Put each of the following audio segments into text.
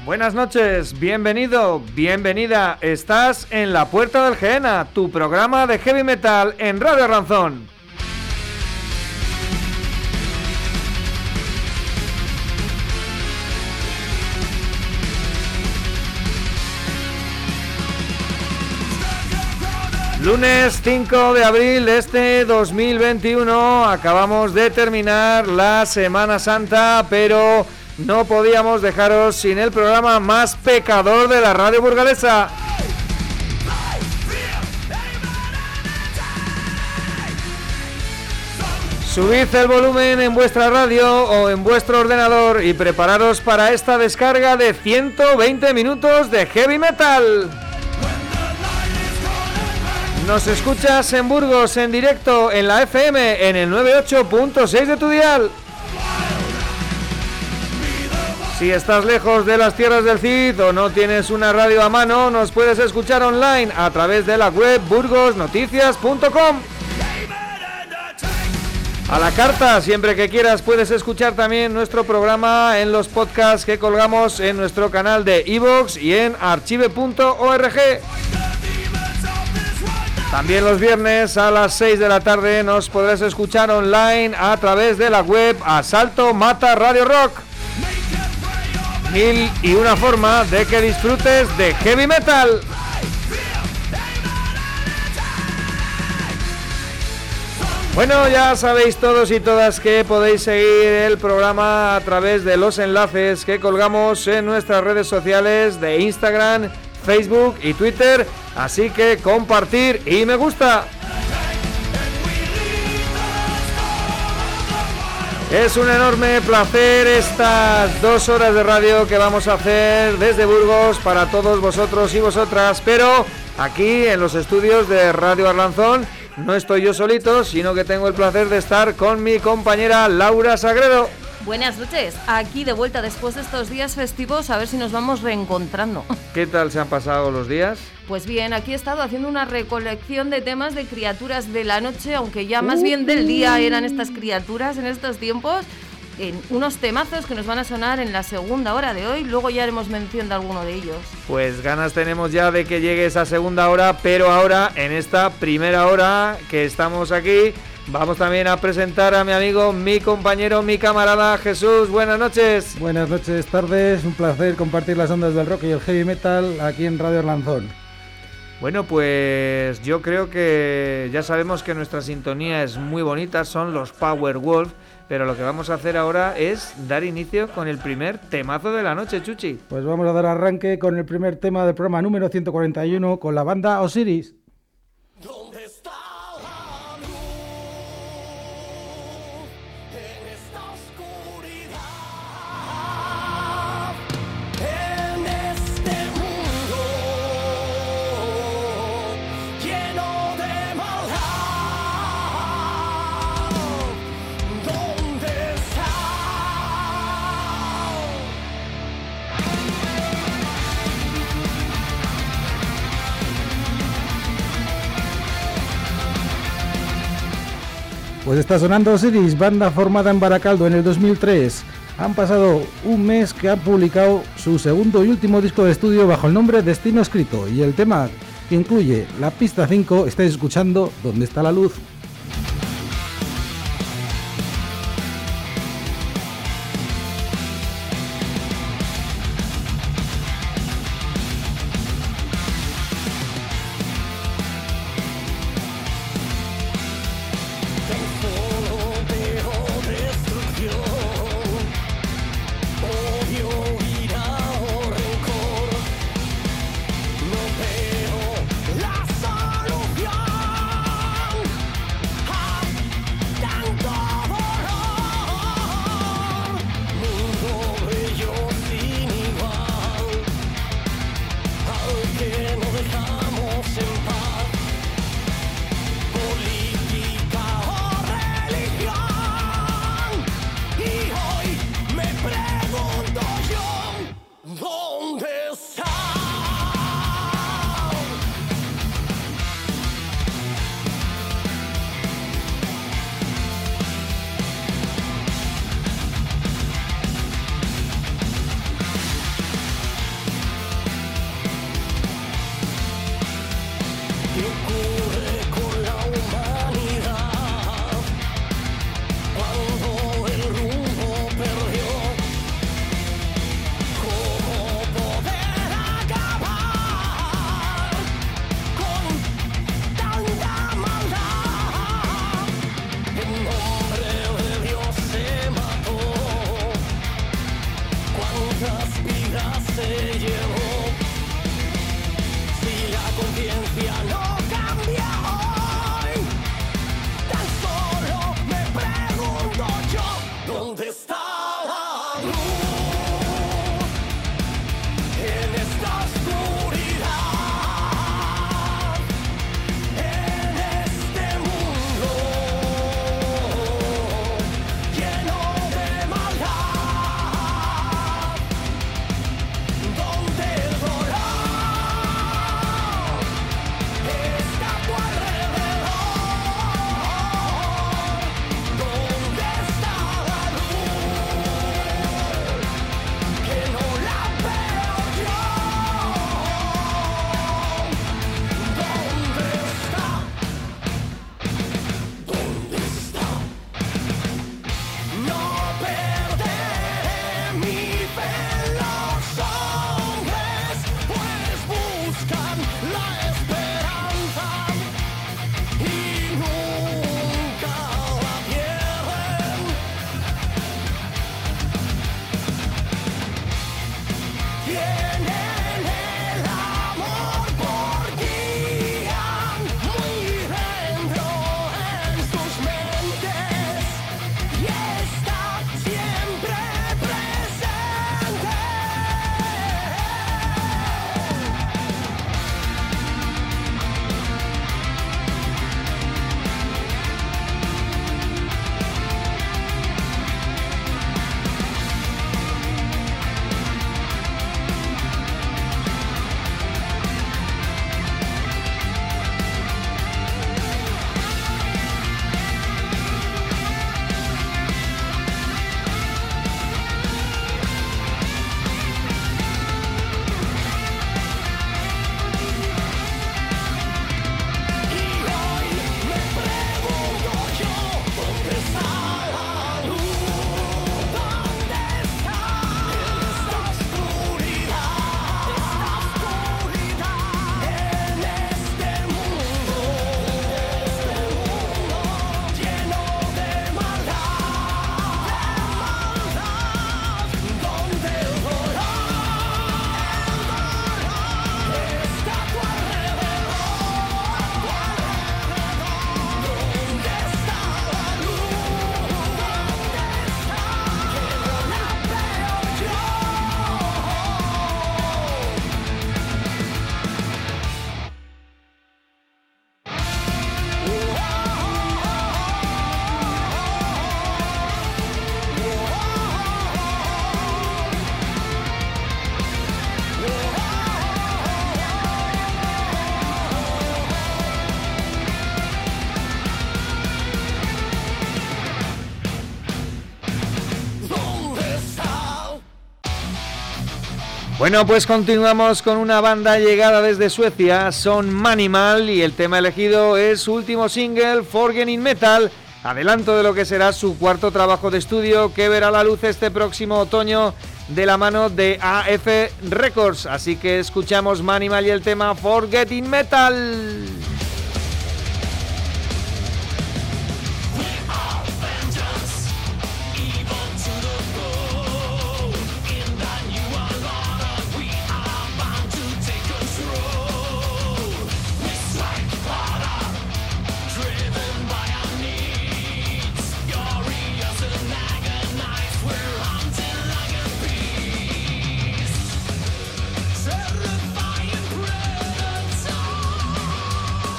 Buenas noches, bienvenido, bienvenida. Estás en La Puerta del Gehenna, tu programa de heavy metal en Radio Arlanzón. Lunes 5 de abril de este 2021, acabamos de terminar la Semana Santa, pero no podíamos dejaros sin el programa más pecador de la radio burgalesa. Subid el volumen en vuestra radio o en vuestro ordenador y prepararos para esta descarga de 120 minutos de heavy metal. Nos escuchas en Burgos en directo en la FM en el 98.6 de tu dial. Si estás lejos de las tierras del Cid o no tienes una radio a mano, nos puedes escuchar online a través de la web burgosnoticias.com. A la carta, siempre que quieras, puedes escuchar también nuestro programa en los podcasts que colgamos en nuestro canal de iVoox y en archive.org. También los viernes a las 6 de la tarde nos podrás escuchar online a través de la web Asalto Mata Radio Rock. Mil y una forma de que disfrutes de heavy metal. Bueno, ya sabéis todos y todas que podéis seguir el programa a través de los enlaces que colgamos en nuestras redes sociales de Instagram, Facebook y Twitter, así que compartir y me gusta. Es un enorme placer estas 2 horas de radio que vamos a hacer desde Burgos para todos vosotros y vosotras, pero aquí en los estudios de Radio Arlanzón no estoy yo solito, sino que tengo el placer de estar con mi compañera Laura Sagredo. Buenas noches, aquí de vuelta después de estos días festivos, a ver si nos vamos reencontrando. ¿Qué tal se han pasado los días? Pues bien, aquí he estado haciendo una recolección de temas de criaturas de la noche, aunque ya más bien del día eran estas criaturas en estos tiempos, en unos temazos que nos van a sonar en la segunda hora de hoy, luego ya haremos mención de alguno de ellos. Pues ganas tenemos ya de que llegue esa segunda hora, pero ahora, en esta primera hora que estamos aquí, vamos también a presentar a mi amigo, mi compañero, mi camarada Jesús. Buenas noches. Buenas noches, tardes. Un placer compartir las ondas del rock y el heavy metal aquí en Radio Arlanzón. Bueno, pues yo creo que ya sabemos que nuestra sintonía es muy bonita, son los Powerwolf, pero lo que vamos a hacer ahora es dar inicio con el primer temazo de la noche, Chuchi. Pues vamos a dar arranque con el primer tema del programa número 141 con la banda Osiris. Pues está sonando Osiris, banda formada en Baracaldo en el 2003. Han pasado un mes que han publicado su segundo y último disco de estudio bajo el nombre Destino Escrito, y el tema que incluye la pista 5, estáis escuchando ¿Dónde está la luz? cuántas vidas se llevó. Si la conciencia no cambia hoy, tan solo me pregunto yo, ¿dónde está la luz en esta oscuridad? En este mundo lleno de maldad, donde el dolor está a tu alrededor. ¿Dónde está la luz? Que no la veo yo. ¿Dónde está? ¿Dónde está? No perderé mi fe en los hombres, pues buscan la esperanza y nunca la pierden. Tienen el amor por guía, muy dentro en sus mentes, y está siempre presente. Y hoy me pregunto yo, ¿dónde está la luz? ¿Dónde está? En esta oscuridad, en este mundo lleno de maldad, donde el dolor está a tu alrededor. ¿Dónde está la luz? ¿Dónde está? Que no la veo yo. ¿Dónde está? Bueno, pues continuamos con una banda llegada desde Suecia, son Manimal, y el tema elegido es su último single, Forgetting Metal, adelanto de lo que será su cuarto trabajo de estudio que verá la luz este próximo otoño de la mano de AF Records. Así que escuchamos Manimal y el tema Forgetting Metal. Terrifying predator.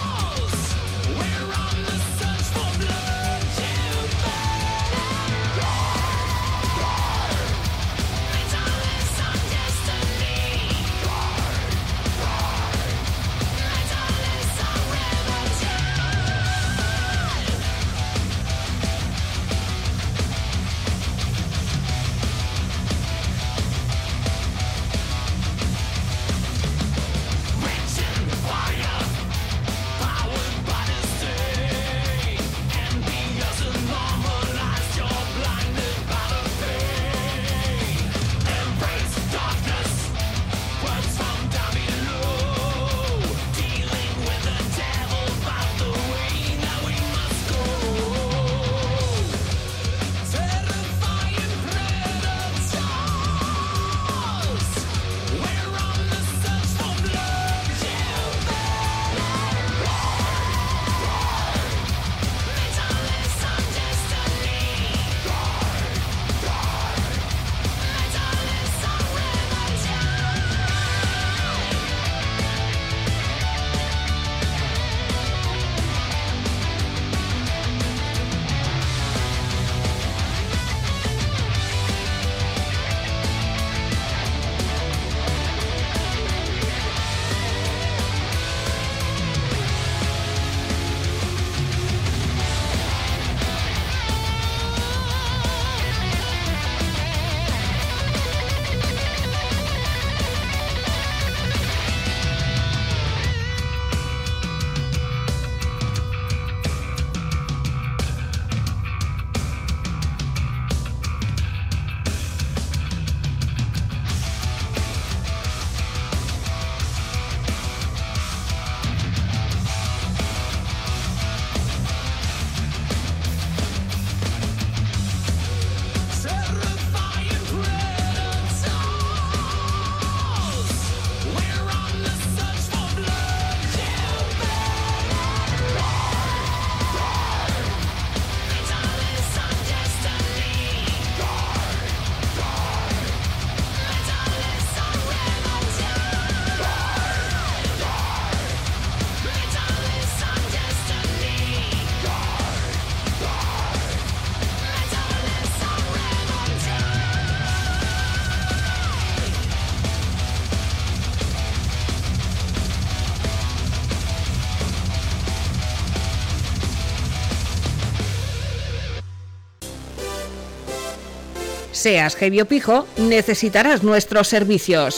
Seas heavy o pijo, necesitarás nuestros servicios.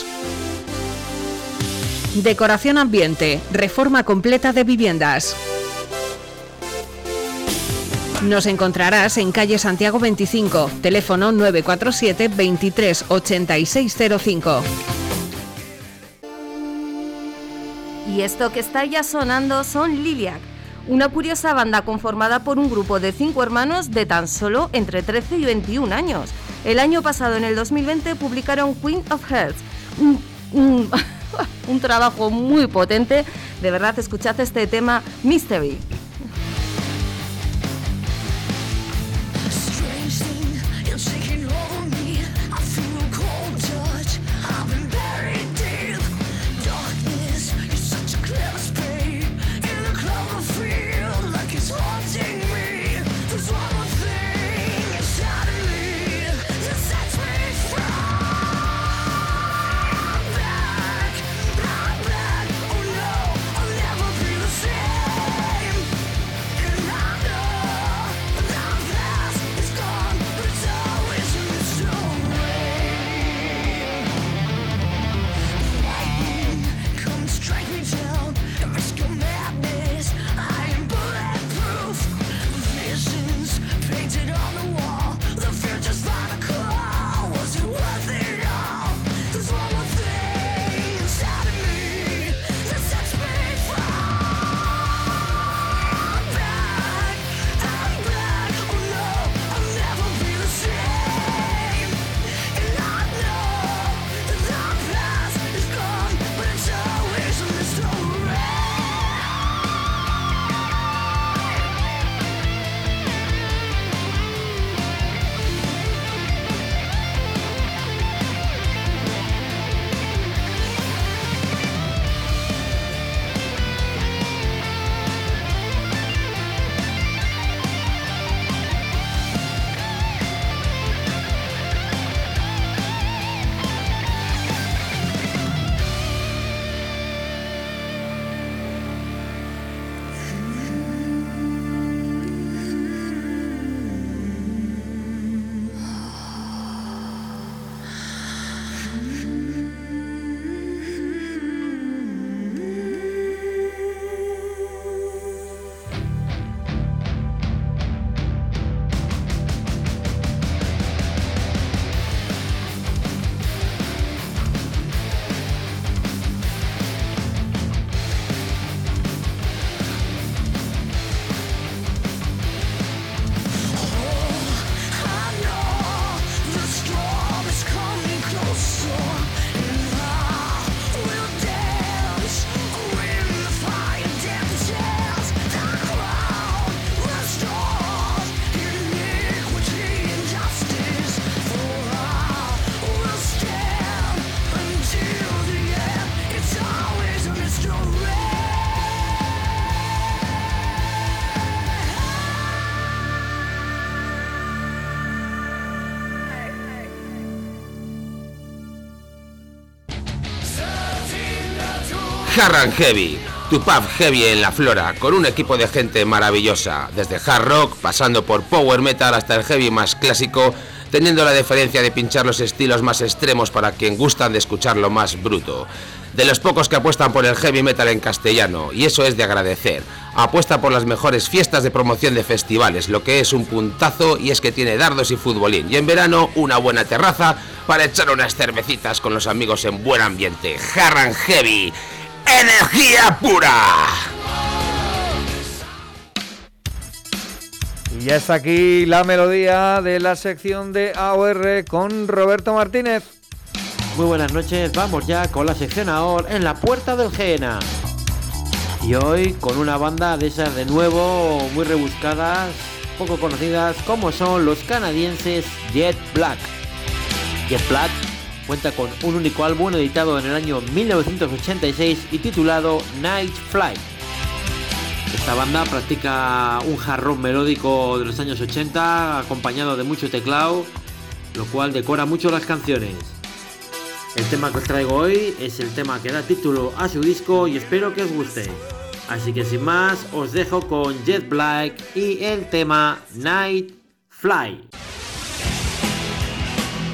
Decoración ambiente, reforma completa de viviendas. Nos encontrarás en calle Santiago 25, teléfono 947 23 8605. Y esto que está ya sonando son Liliac, una curiosa banda conformada por un grupo de 5 hermanos de tan solo entre 13 y 21 años. El año pasado, en el 2020, publicaron Queen of Hearts, un trabajo muy potente. De verdad, escuchad este tema, Mystery. Hard and Heavy, tu pub heavy en la Flora, con un equipo de gente maravillosa, desde hard rock, pasando por power metal hasta el heavy más clásico, teniendo la deferencia de pinchar los estilos más extremos para quien gustan de escuchar lo más bruto. De los pocos que apuestan por el heavy metal en castellano, y eso es de agradecer. Apuesta por las mejores fiestas de promoción de festivales, lo que es un puntazo, y es que tiene dardos y futbolín, y en verano una buena terraza para echar unas cervecitas con los amigos en buen ambiente. Hard and Heavy, energía pura. Y ya está aquí la melodía de la sección de AOR con Roberto Martínez. Muy buenas noches, vamos ya con la sección AOR en la puerta del GENA. Y hoy con una banda de esas de nuevo, muy rebuscadas, poco conocidas, como son los canadienses Jet Black. Jet Black cuenta con un único álbum editado en el año 1986 y titulado Night Flight. Esta banda practica un hard rock melódico de los años 80, acompañado de mucho teclado, lo cual decora mucho las canciones. El tema que os traigo hoy es el tema que da título a su disco y espero que os guste. Así que sin más, os dejo con Jet Black y el tema Night Flight.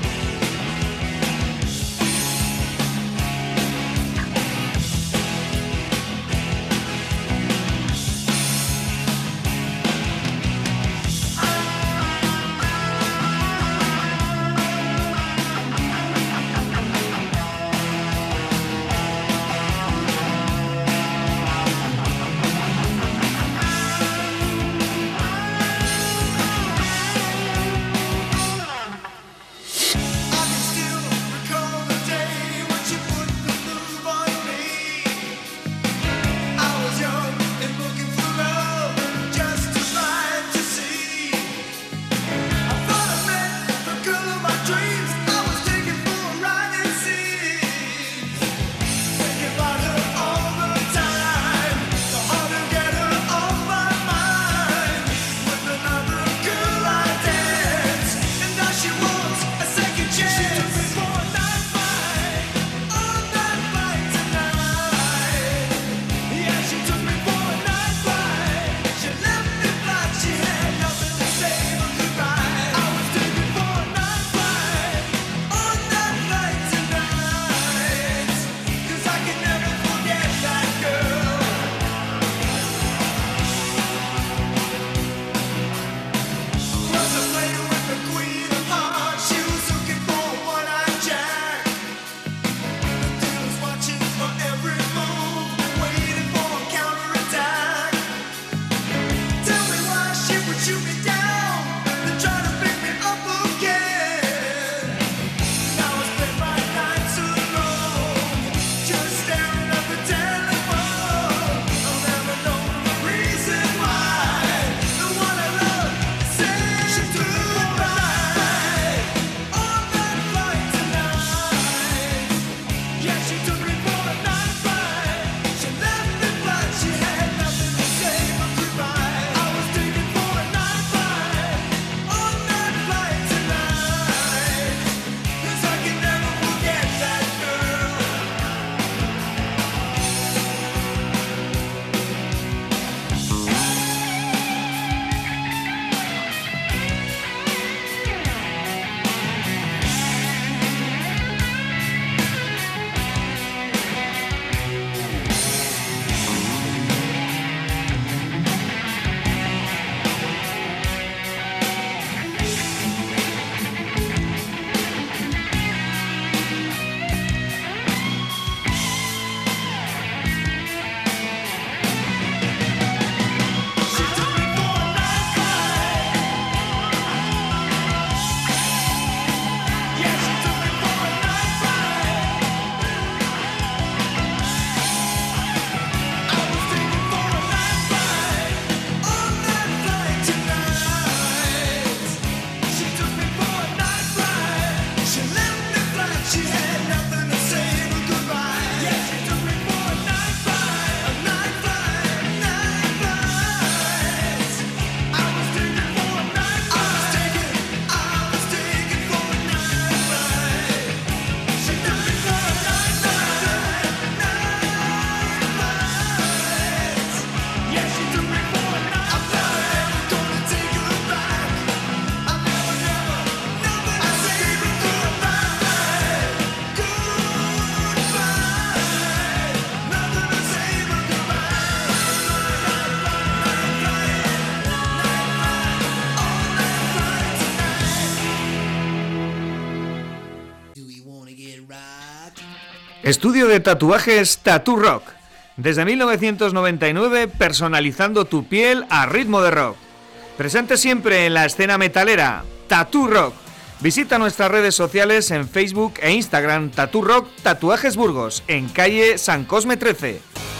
Estudio de tatuajes Tattoo Rock. Desde 1999, personalizando tu piel a ritmo de rock. Presente siempre en la escena metalera, Tattoo Rock. Visita nuestras redes sociales en Facebook e Instagram, Tattoo Rock Tatuajes Burgos, en calle San Cosme 13.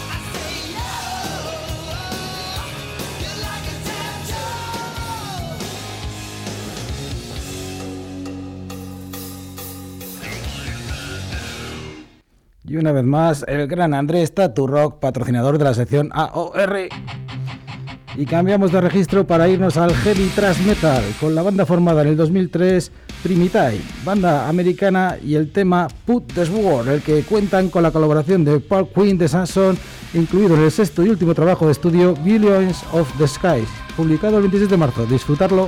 Y una vez más, el gran Andrés Tattoo Rock, patrocinador de la sección AOR. Y cambiamos de registro para irnos al heavy thrash metal, con la banda formada en el 2003, Primitai, banda americana, y el tema Put the Sword, el que cuentan con la colaboración de Paul Quinn de Samson, incluido en el sexto y último trabajo de estudio, Billions of the Skies, publicado el 26 de marzo. Disfrutarlo.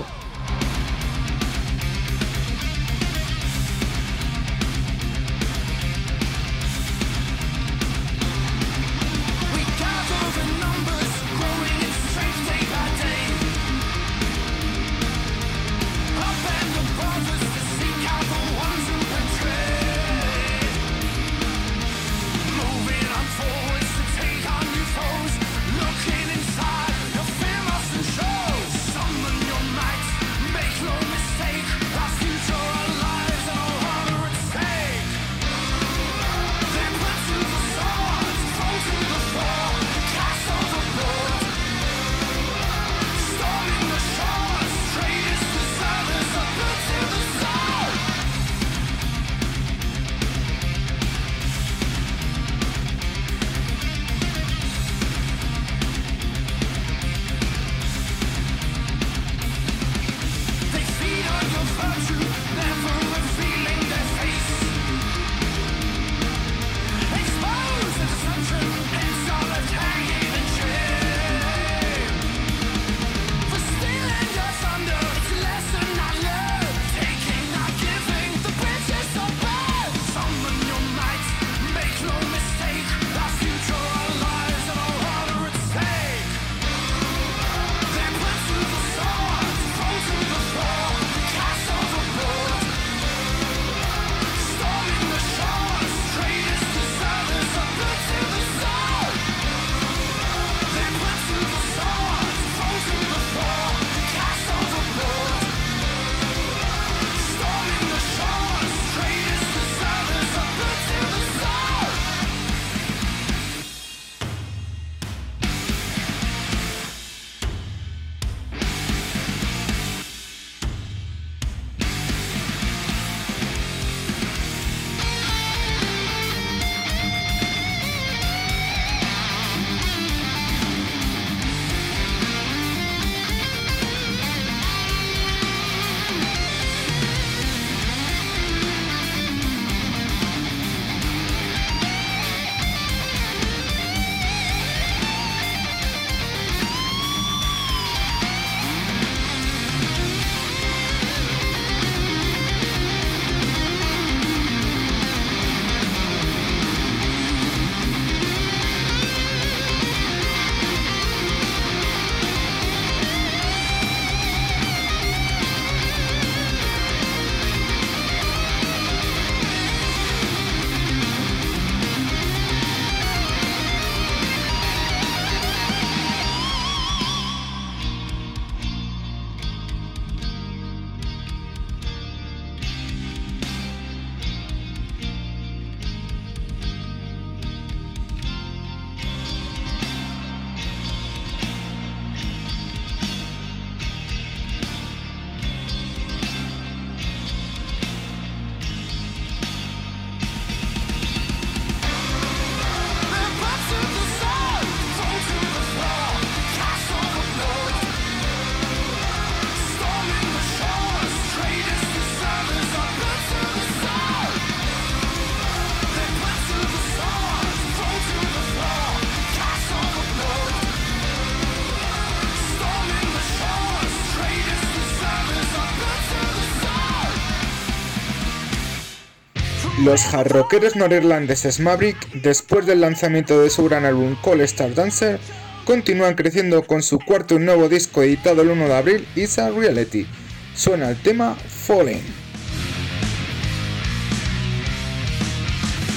Los hardrockeros norirlandeses Maverick, después del lanzamiento de su gran álbum Cold Star Dancer, continúan creciendo con su cuarto y nuevo disco editado el 1 de abril, Is a Reality. Suena el tema Falling.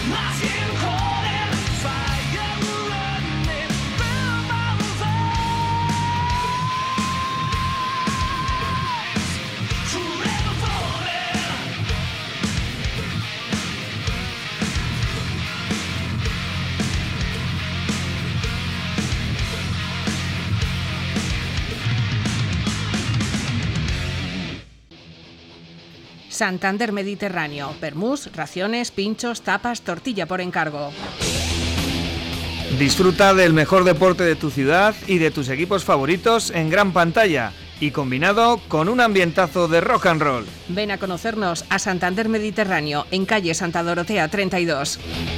Santander Mediterráneo. Vermús, raciones, pinchos, tapas, tortilla por encargo. Disfruta del mejor deporte de tu ciudad y de tus equipos favoritos en gran pantalla y combinado con un ambientazo de rock and roll. Ven a conocernos a Santander Mediterráneo, en calle Santa Dorotea 32.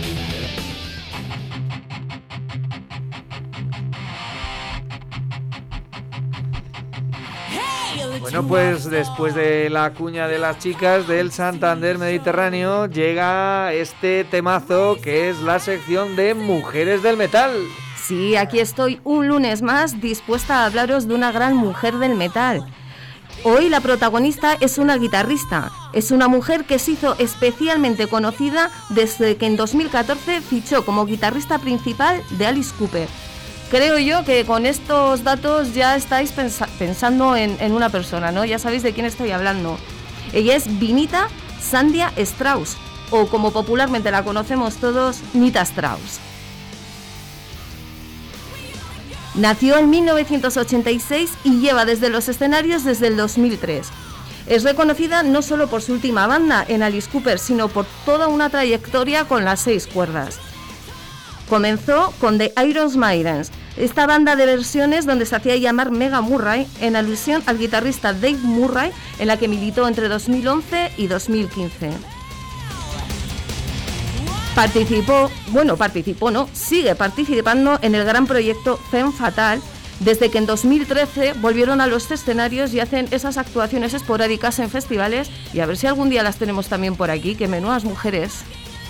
Bueno, pues después de la cuña de las chicas del Santander Mediterráneo llega este temazo que es la sección de Mujeres del Metal. Sí, aquí estoy un lunes más dispuesta a hablaros de una gran mujer del metal. Hoy la protagonista es una guitarrista. Es una mujer que se hizo especialmente conocida desde que en 2014 fichó como guitarrista principal de Alice Cooper. Creo yo que con estos datos ya estáis pensando en una persona, ¿no? Ya sabéis de quién estoy hablando. Ella es Vinita Sandia Strauss, o como popularmente la conocemos todos, Nita Strauss. Nació en 1986 y lleva desde los escenarios desde el 2003. Es reconocida no solo por su última banda en Alice Cooper, sino por toda una trayectoria con las 6 cuerdas. Comenzó con The Iron Maidens, esta banda de versiones donde se hacía llamar Mega Murray, en alusión al guitarrista Dave Murray, en la que militó entre 2011 y 2015. Sigue participando en el gran proyecto Femme Fatale, desde que en 2013 volvieron a los escenarios y hacen esas actuaciones esporádicas en festivales, y a ver si algún día las tenemos también por aquí, que menudas mujeres.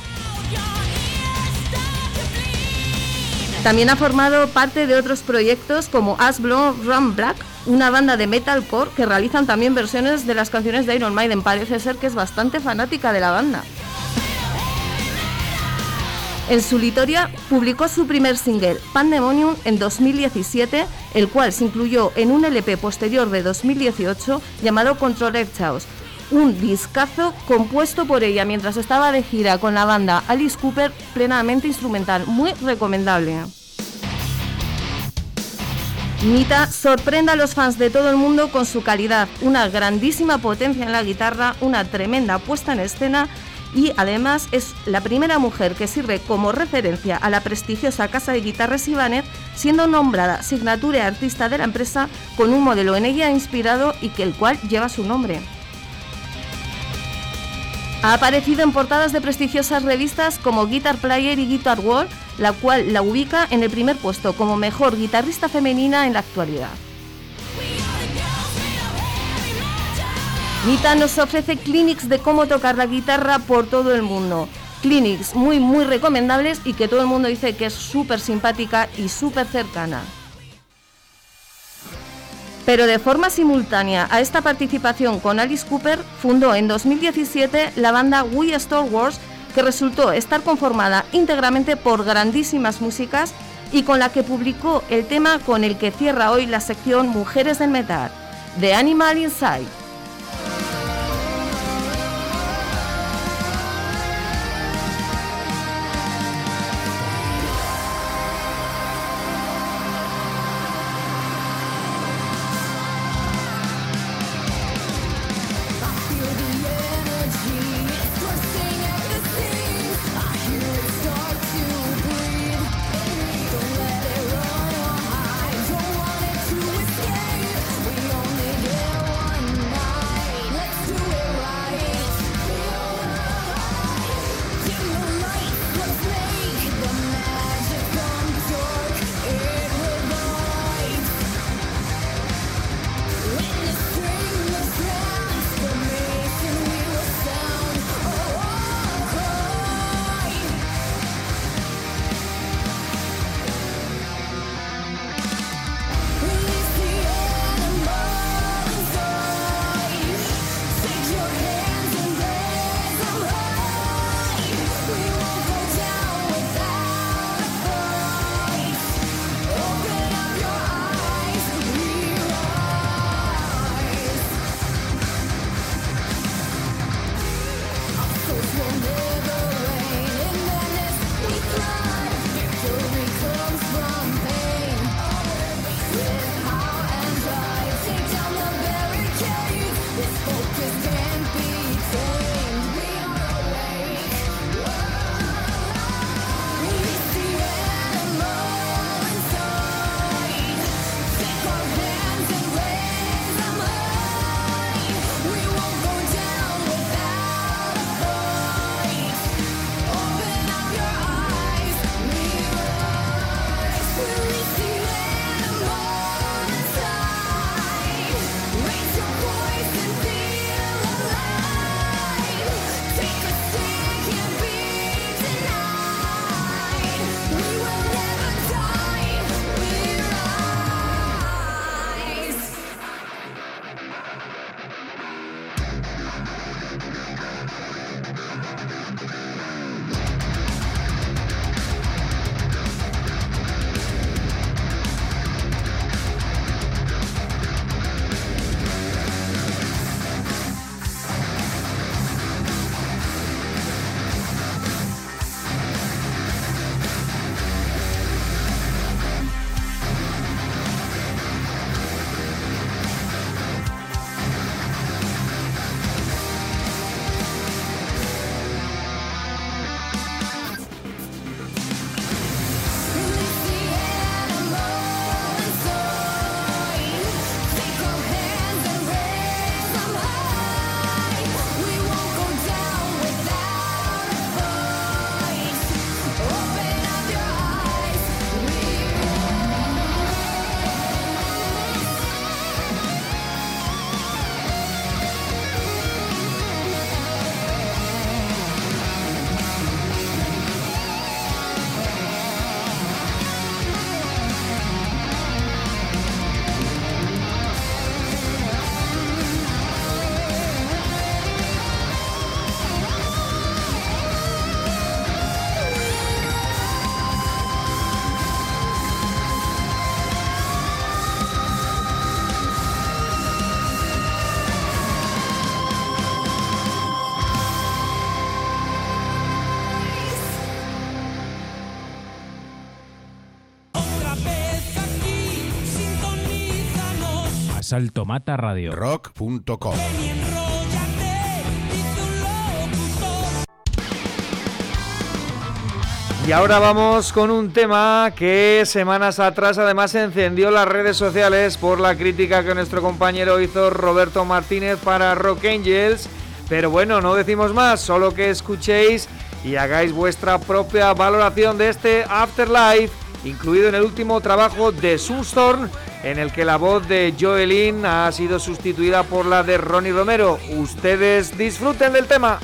También ha formado parte de otros proyectos como Ash Blonde Run Black, una banda de metalcore que realizan también versiones de las canciones de Iron Maiden. Parece ser que es bastante fanática de la banda. En solitario publicó su primer single, Pandemonium, en 2017, el cual se incluyó en un LP posterior de 2018 llamado Controlled Chaos, un discazo compuesto por ella mientras estaba de gira con la banda Alice Cooper, plenamente instrumental, muy recomendable. Nita sorprende a los fans de todo el mundo con su calidad, una grandísima potencia en la guitarra, una tremenda puesta en escena, y además es la primera mujer que sirve como referencia a la prestigiosa casa de guitarras Ibanez, siendo nombrada signature artista de la empresa con un modelo en ella inspirado y que el cual lleva su nombre. Ha aparecido en portadas de prestigiosas revistas como Guitar Player y Guitar World, la cual la ubica en el primer puesto como mejor guitarrista femenina en la actualidad. Nita nos ofrece clinics de cómo tocar la guitarra por todo el mundo. Clinics muy recomendables y que todo el mundo dice que es súper simpática y súper cercana. Pero de forma simultánea a esta participación con Alice Cooper, fundó en 2017 la banda We Star Wars, que resultó estar conformada íntegramente por grandísimas músicas y con la que publicó el tema con el que cierra hoy la sección Mujeres del Metal, The Animal Inside. Salto Mata Radio. Rock.com. Y ahora vamos con un tema que semanas atrás además encendió las redes sociales por la crítica que nuestro compañero hizo Roberto Martínez para Rock Angels. Pero bueno, no decimos más, solo que escuchéis y hagáis vuestra propia valoración de este Afterlife, incluido en el último trabajo de Sunstorm, en el que la voz de Joelyn ha sido sustituida por la de Ronnie Romero. Ustedes disfruten del tema.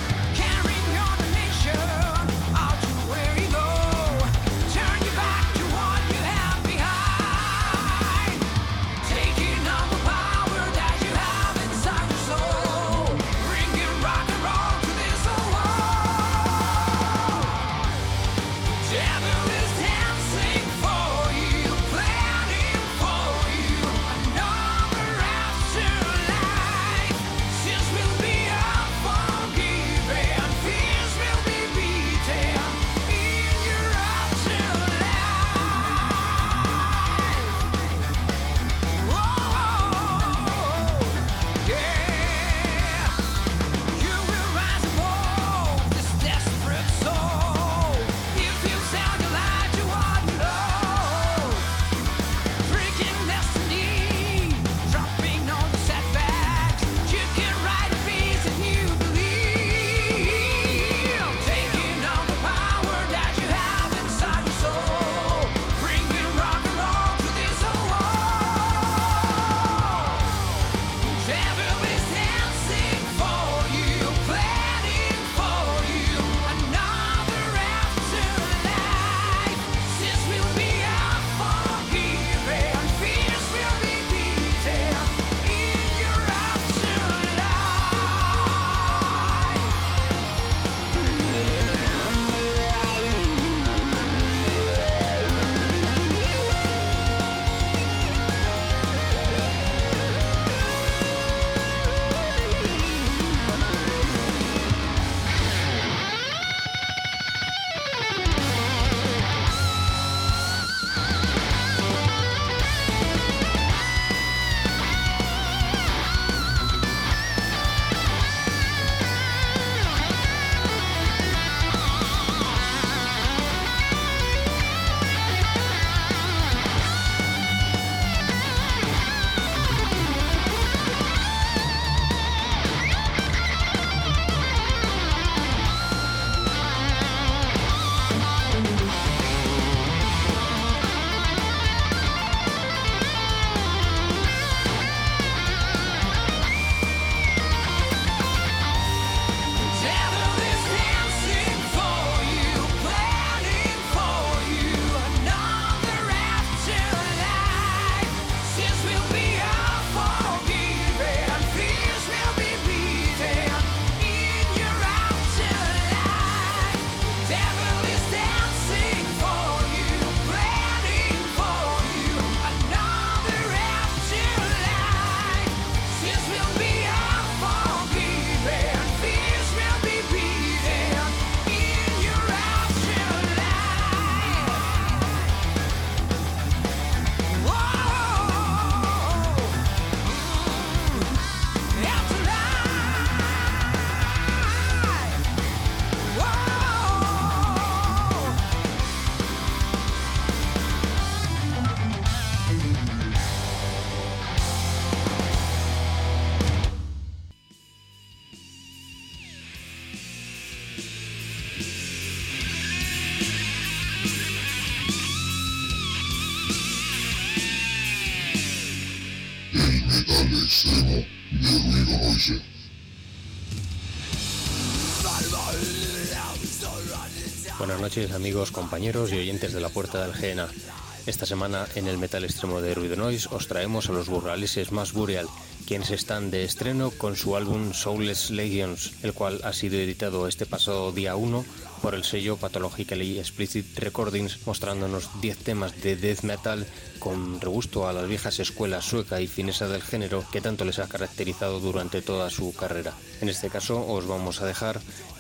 Buenas noches amigos, compañeros y oyentes de la Puerta del Gehenna. Esta semana en el metal extremo de Ruido Noise os traemos a los burgaleses Mass Burial, quienes están de estreno con su álbum Soulless Legions, el cual ha sido editado este pasado día 1 por el sello Pathologically Explicit Recordings, mostrándonos 10 temas de death metal con regusto a las viejas escuelas sueca y finesa del género que tanto les ha caracterizado durante toda su carrera. En este caso os vamos a dejar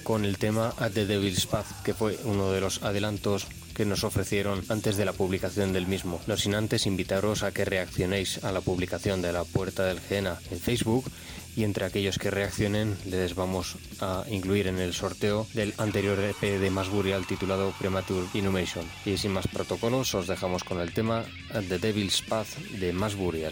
con el tema At the Devil's Path, que fue uno de los adelantos que nos ofrecieron antes de la publicación del mismo. No sin antes invitaros a que reaccionéis a la publicación de La Puerta del Gehenna en Facebook, y entre aquellos que reaccionen les vamos a incluir en el sorteo del anterior EP de Mass Burial titulado Premature Inhumation. Y sin más protocolos os dejamos con el tema At the Devil's Path de Mass Burial.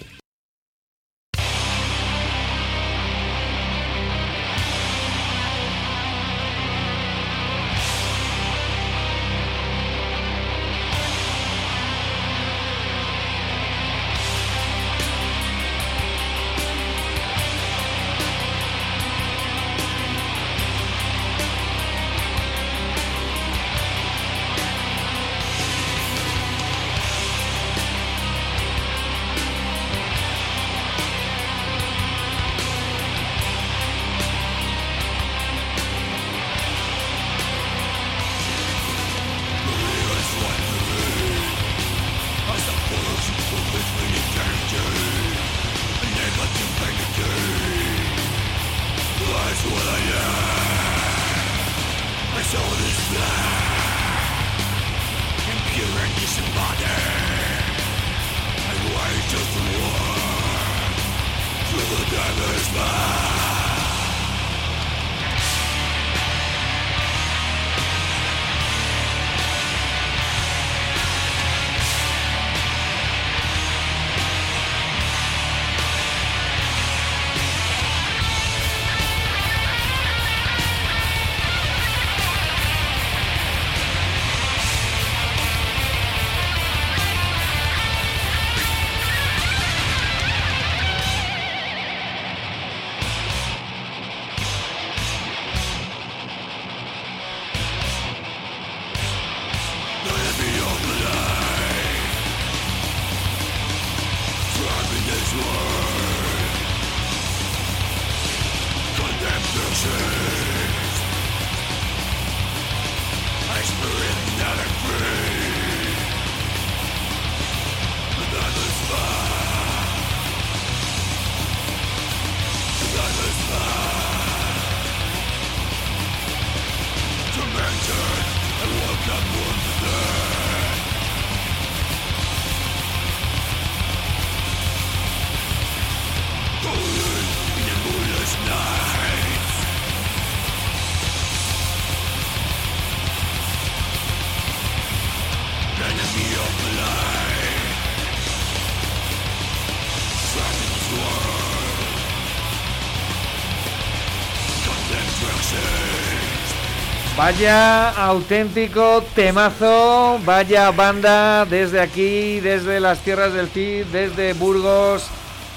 Vaya auténtico temazo, vaya banda desde aquí, desde las tierras del Cid, desde Burgos,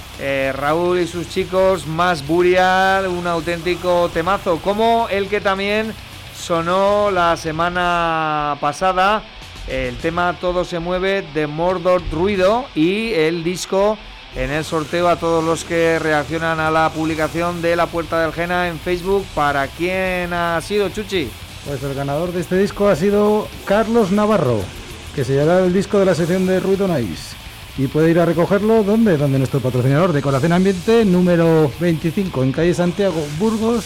Raúl y sus chicos, Mass Burial, un auténtico temazo, como el que también sonó la semana pasada, el tema Todo se mueve de Mordor Ruido, y el disco en el sorteo a todos los que reaccionan a la publicación de La Puerta del Gehenna en Facebook. ¿Para quién ha sido, Chuchi? Pues el ganador de este disco ha sido Carlos Navarro, que se llevará el disco de la sección de Ruido Nice. Y puede ir a recogerlo, ¿dónde? Donde nuestro patrocinador, Decoración Ambiente, número 25, en calle Santiago, Burgos,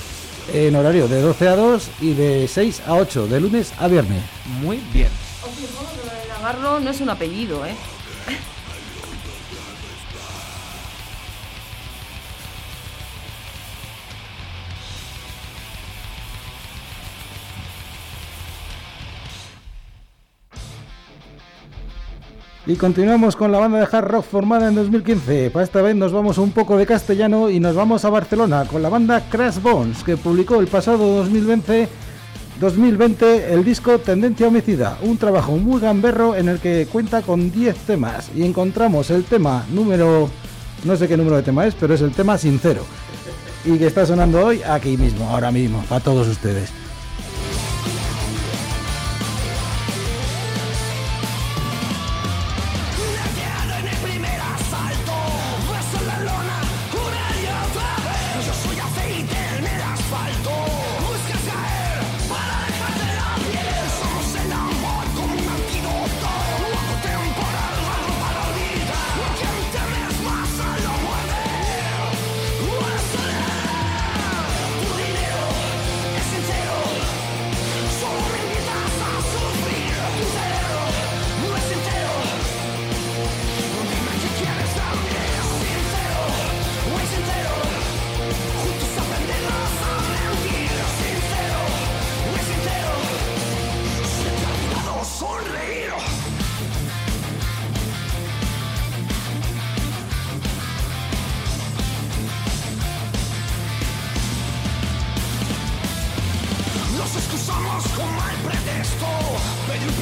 en horario de 12 a 2 y de 6 a 8, de lunes a viernes. Muy bien. Os informo que lo de Navarro no es un apellido, ¿eh? Y continuamos con la banda de hard rock formada en 2015. Para esta vez nos vamos un poco de castellano y nos vamos a Barcelona con la banda Crash Bones, que publicó el pasado 2020 el disco Tendencia Homicida, un trabajo muy gamberro en el que cuenta con 10 temas, y encontramos el tema número, no sé qué número de tema es, pero es el tema Sincero, y que está sonando hoy aquí mismo, ahora mismo, para todos ustedes. Sincero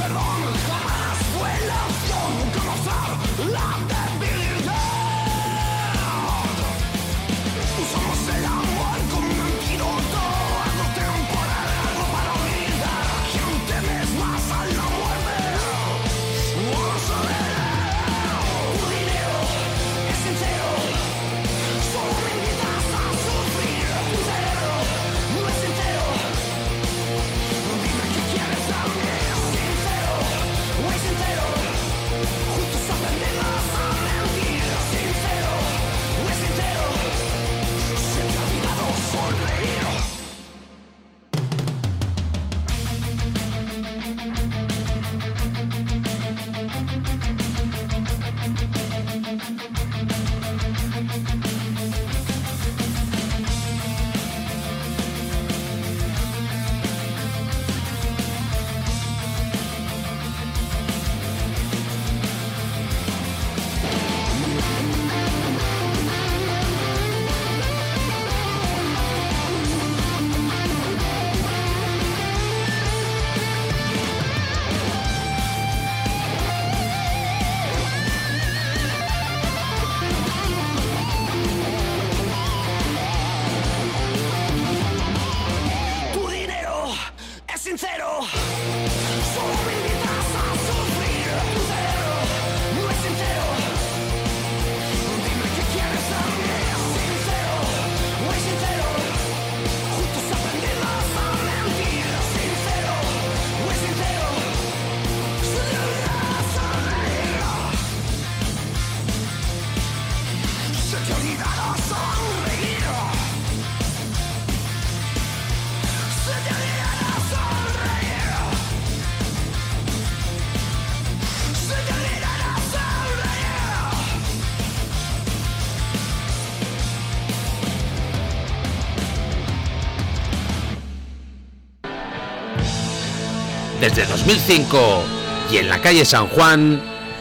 Desde 2005 y en la calle San Juan,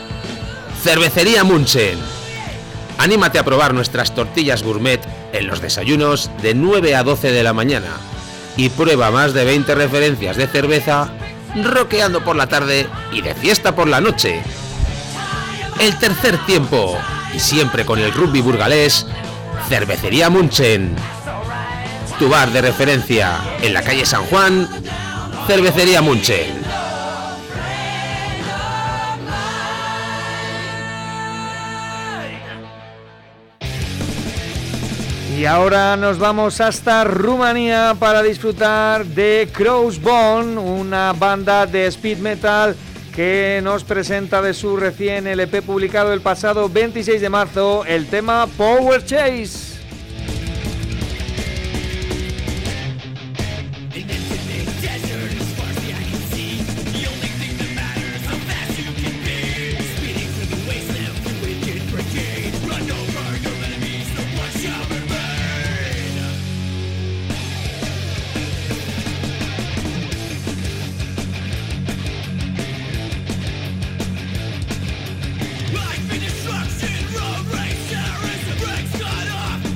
Cervecería Munchen. Anímate a probar nuestras tortillas gourmet en los desayunos de 9 a 12 de la mañana y prueba más de 20 referencias de cerveza rockeando por la tarde y de fiesta por la noche. El tercer tiempo y siempre con el rugby burgalés, Cervecería Munchen. Tu bar de referencia en la calle San Juan, Cervecería Munchen. Y ahora nos vamos hasta Rumanía para disfrutar de Crossbone, una banda de speed metal que nos presenta de su recién LP publicado el pasado 26 de marzo el tema Power Chase. Life in destruction, road racer as the brakes cut off.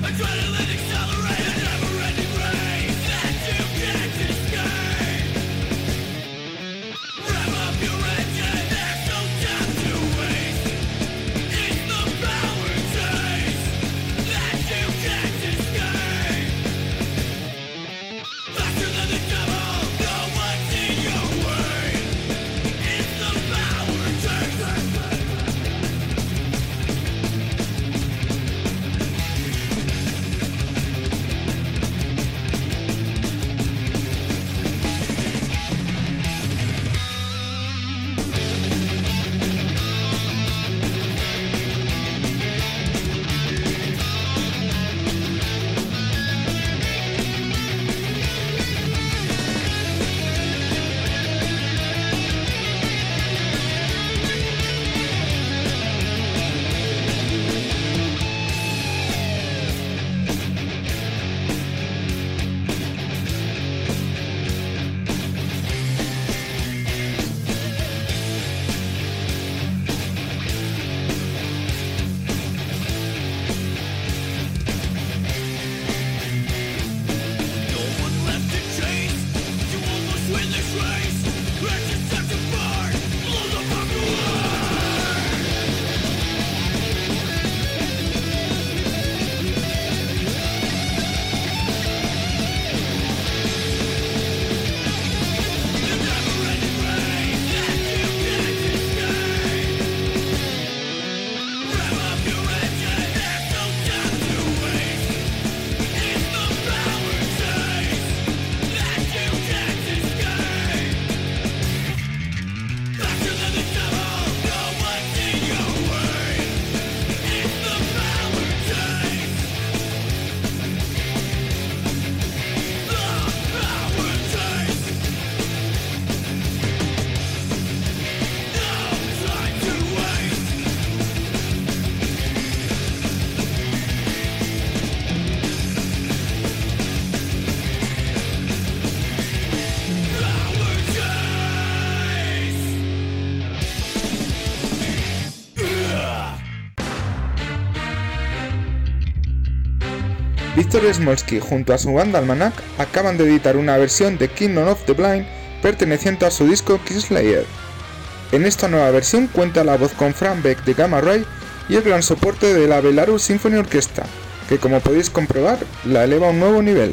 Víctor Smolsky junto a su banda Almanac acaban de editar una versión de Kingdom of the Blind perteneciente a su disco Kingslayer. En esta nueva versión cuenta la voz con Frank Beck de Gamma Ray y el gran soporte de la Belarus Symphony Orchestra, que como podéis comprobar la eleva a un nuevo nivel.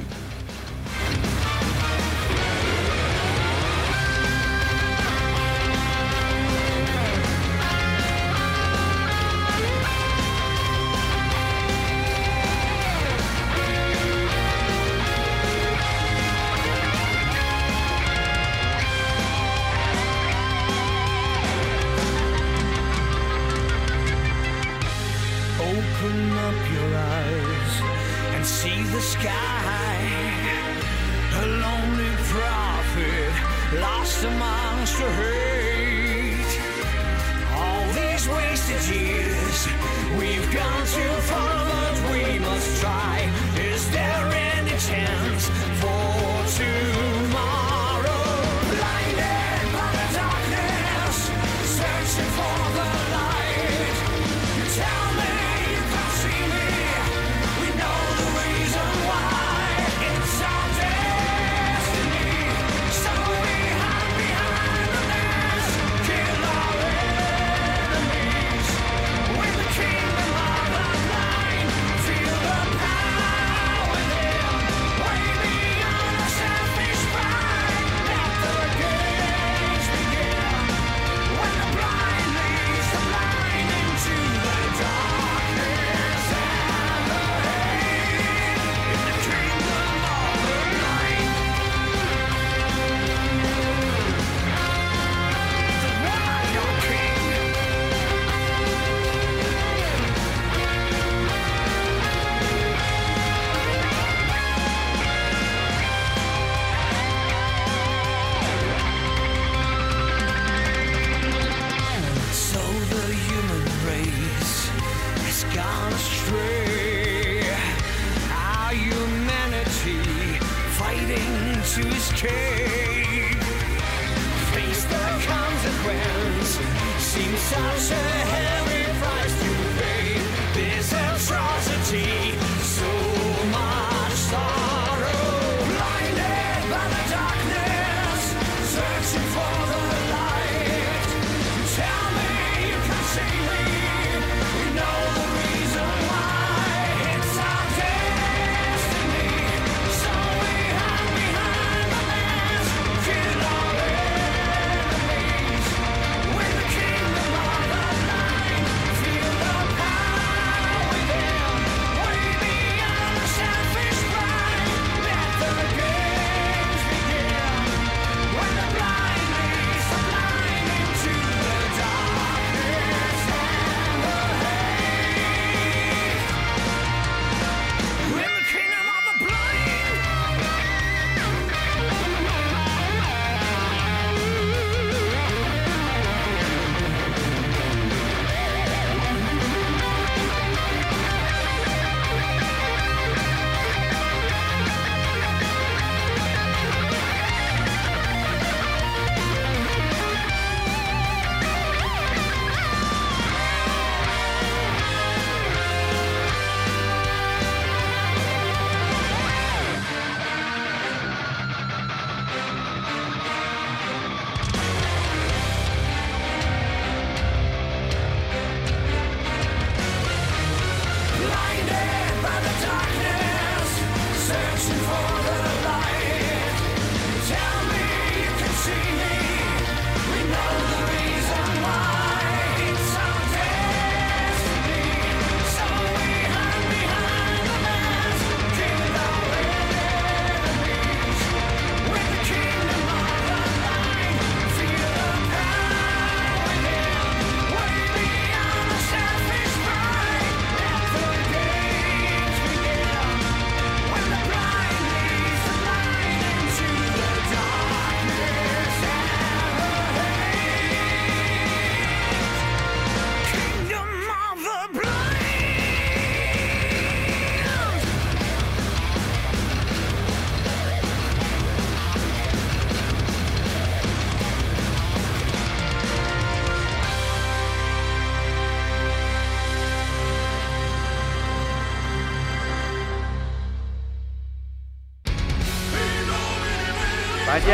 Open up your eyes and see the sky. A lonely prophet lost amongst the hate. All these wasted years, we've gone too far, but we must try. Is there any chance for tomorrow? Blinded by the darkness, searching for the light. Tell me you can see me. We know the reason why. It's our destiny. So we hide behind the mask, kill our enemies. With the kingdom of the blind, feel the power within. Way beyond our selfish pride. Let the games begin. When the blind leads the blind into the darkness and the hate. In the kingdom of the night. The warrior king. So the human race has gone astray. Our humanity fighting to escape. Face the consequence. Seems such a heavy price to pay. This atrocity, so much sorrow. Blinded by the darkness, searching for the light. Tell me you can see me. We know the reason why. It's our destiny. So we hide behind the mask, kill our enemies. With the kingdom of the blind,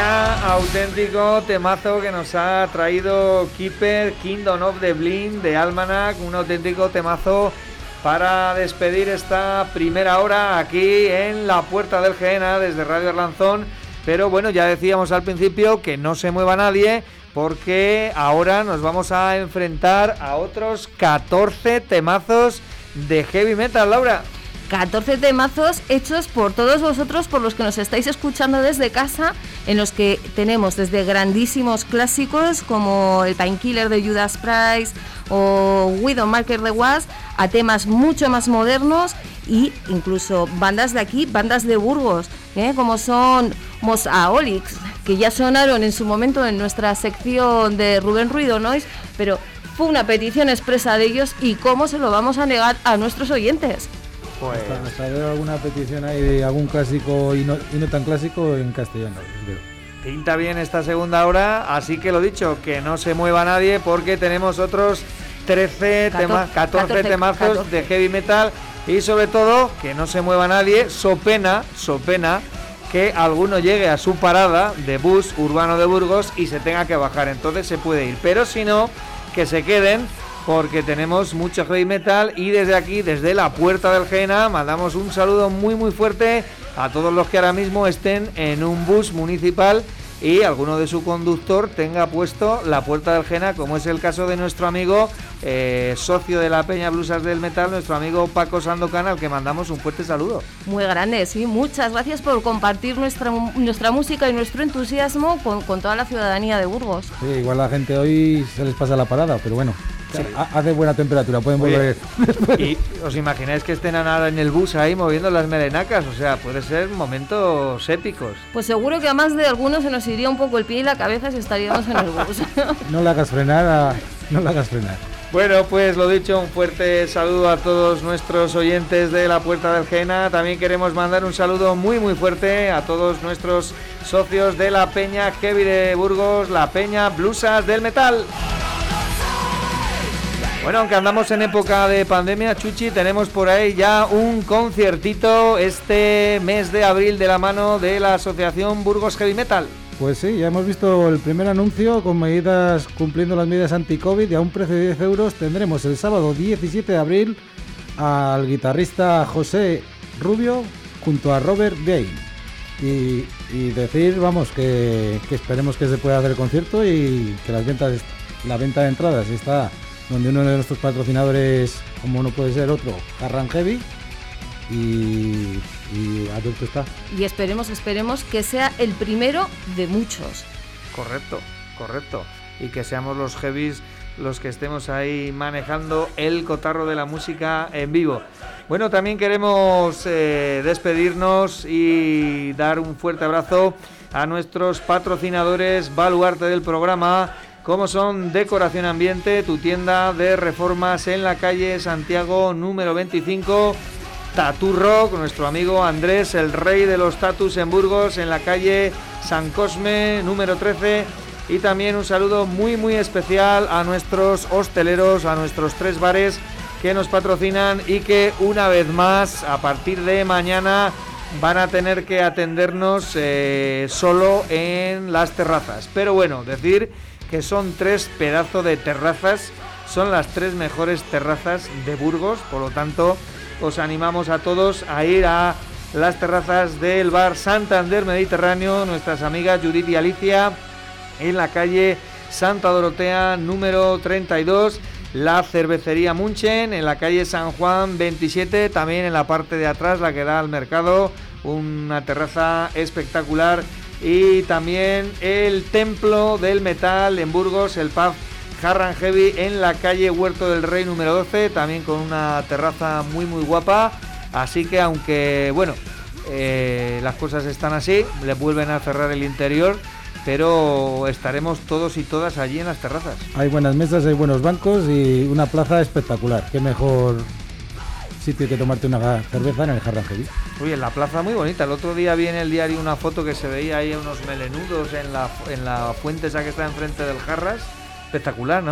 Vaya auténtico temazo que nos ha traído Keeper, Kingdom of the Blind de Almanac, un auténtico temazo para despedir esta primera hora aquí en la Puerta del Gehenna desde Radio Arlanzón. Pero bueno, ya decíamos al principio que no se mueva nadie, porque ahora nos vamos a enfrentar a otros 14 temazos de heavy metal, Laura. 14 temazos hechos por todos vosotros, por los que nos estáis escuchando desde casa, en los que tenemos desde grandísimos clásicos como el Painkiller de Judas Priest o Widowmaker de Wasp, a temas mucho más modernos e incluso bandas de aquí, bandas de Burgos, como son Mosaholics, que ya sonaron en su momento en nuestra sección de Rubén Ruido Noise, pero fue una petición expresa de ellos, y cómo se lo vamos a negar a nuestros oyentes. Pues hasta veo alguna petición ahí de algún clásico y no tan clásico en castellano. Pinta bien esta segunda hora, así que lo dicho, que no se mueva nadie, porque tenemos otros 14 temazos de heavy metal, y sobre todo que no se mueva nadie, so pena que alguno llegue a su parada de bus urbano de Burgos y se tenga que bajar, entonces se puede ir, pero si no, que se queden, porque tenemos mucho heavy metal. Y desde aquí, desde la Puerta del Gehenna, mandamos un saludo muy muy fuerte a todos los que ahora mismo estén en un bus municipal y alguno de su conductor tenga puesto la Puerta del Gehenna, como es el caso de nuestro amigo socio de la Peña Blusas del Metal, nuestro amigo Paco Sandokan, al que mandamos un fuerte saludo. Muy grande, sí, muchas gracias por compartir nuestra música y nuestro entusiasmo con toda la ciudadanía de Burgos. Sí, igual la gente hoy se les pasa la parada, pero bueno. Sí. Hace buena temperatura, pueden volver. ¿Y os imagináis que estén a nada en el bus ahí moviendo las melenacas? O sea, puede ser momentos épicos. Pues seguro que a más de algunos se nos iría un poco el pie y la cabeza si estaríamos en el bus. No la hagas frenar, no la hagas frenar. Bueno, pues lo dicho, un fuerte saludo a todos nuestros oyentes de la Puerta del Gehenna. También queremos mandar un saludo muy muy fuerte a todos nuestros socios de la Peña Heavy de Burgos, la Peña Blusas del Metal. Bueno, aunque andamos en época de pandemia, Chuchi, tenemos por ahí ya un conciertito este mes de abril de la mano de la Asociación Burgos Heavy Metal. Pues sí, ya hemos visto el primer anuncio con medidas, cumpliendo las medidas anti-COVID, y a un precio de 10 euros tendremos el sábado 17 de abril al guitarrista José Rubio junto a Robert Gay. Y decir, vamos, que esperemos que se pueda hacer el concierto y que la venta de entradas está donde uno de nuestros patrocinadores, como no puede ser otro, Harran Heavy, y adulto está. Y esperemos que sea el primero de muchos. Correcto. Y que seamos los heavies los que estemos ahí manejando el cotarro de la música en vivo. Bueno, también queremos despedirnos y dar un fuerte abrazo a nuestros patrocinadores baluarte del programa, como son Decoración Ambiente, tu tienda de reformas en la calle Santiago número 25, Tattoo Rock, nuestro amigo Andrés, el rey de los tatus en Burgos, en la calle San Cosme número 13, y también un saludo muy muy especial a nuestros hosteleros, a nuestros 3 bares que nos patrocinan y que una vez más, a partir de mañana, van a tener que atendernos solo en las terrazas. Pero bueno, decir que son 3 pedazos de terrazas, son las 3 mejores terrazas de Burgos, por lo tanto os animamos a todos a ir a las terrazas del bar Santander Mediterráneo, nuestras amigas Judith y Alicia, en la calle Santa Dorotea número 32, la cervecería Munchen en la calle San Juan 27, también en la parte de atrás, la que da al mercado, una terraza espectacular. Y también el Templo del Metal en Burgos, el pub Harran Heavy en la calle Huerto del Rey número 12, también con una terraza muy muy guapa. Así que aunque bueno, las cosas están así, le vuelven a cerrar el interior, pero estaremos todos y todas allí en las terrazas. Hay buenas mesas, hay buenos bancos y una plaza espectacular. Qué mejor sitio que tomarte una cerveza en el Harran Heavy. Uy, en la plaza muy bonita. El otro día vi en el diario una foto que se veía ahí unos melenudos en la fuente esa que está enfrente del Jarras. Espectacular, ¿no?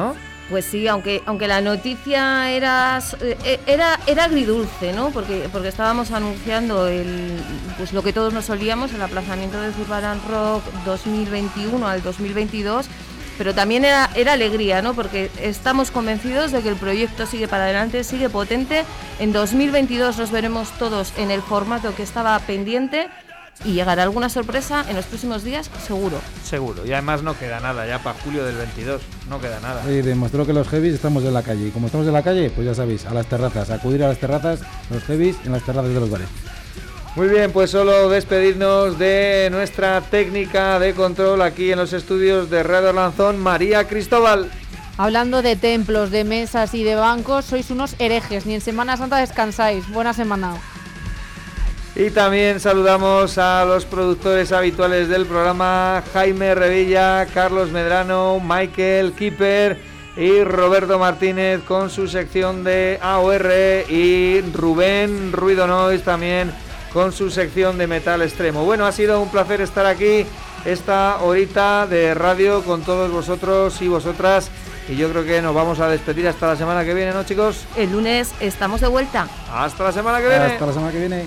Pues sí, aunque la noticia era agridulce, ¿no? Porque estábamos anunciando pues lo que todos nos solíamos, el aplazamiento de Zurbarán Rock 2021 al 2022, pero también era alegría, ¿no? Porque estamos convencidos de que el proyecto sigue para adelante, sigue potente. En 2022 nos veremos todos en el formato que estaba pendiente. Y llegará alguna sorpresa en los próximos días, seguro. Seguro, y además no queda nada, ya para julio del 22, no queda nada. Y demostró que los heavies estamos en la calle, y como estamos en la calle, pues ya sabéis, a las terrazas, acudir a las terrazas, los heavies en las terrazas de los bares. Muy bien, pues solo despedirnos de nuestra técnica de control aquí en los estudios de Radio Arlanzón, María Cristóbal. Hablando de templos, de mesas y de bancos, sois unos herejes, ni en Semana Santa descansáis. Buena semana. Y también saludamos a los productores habituales del programa, Jaime Revilla, Carlos Medrano, Michael Kipper y Roberto Martínez con su sección de AOR, y Rubén Ruido Nois también con su sección de metal extremo. Bueno, ha sido un placer estar aquí esta horita de radio con todos vosotros y vosotras, y yo creo que nos vamos a despedir hasta la semana que viene, ¿no, chicos? El lunes estamos de vuelta. Hasta la semana que viene. Hasta la semana que viene.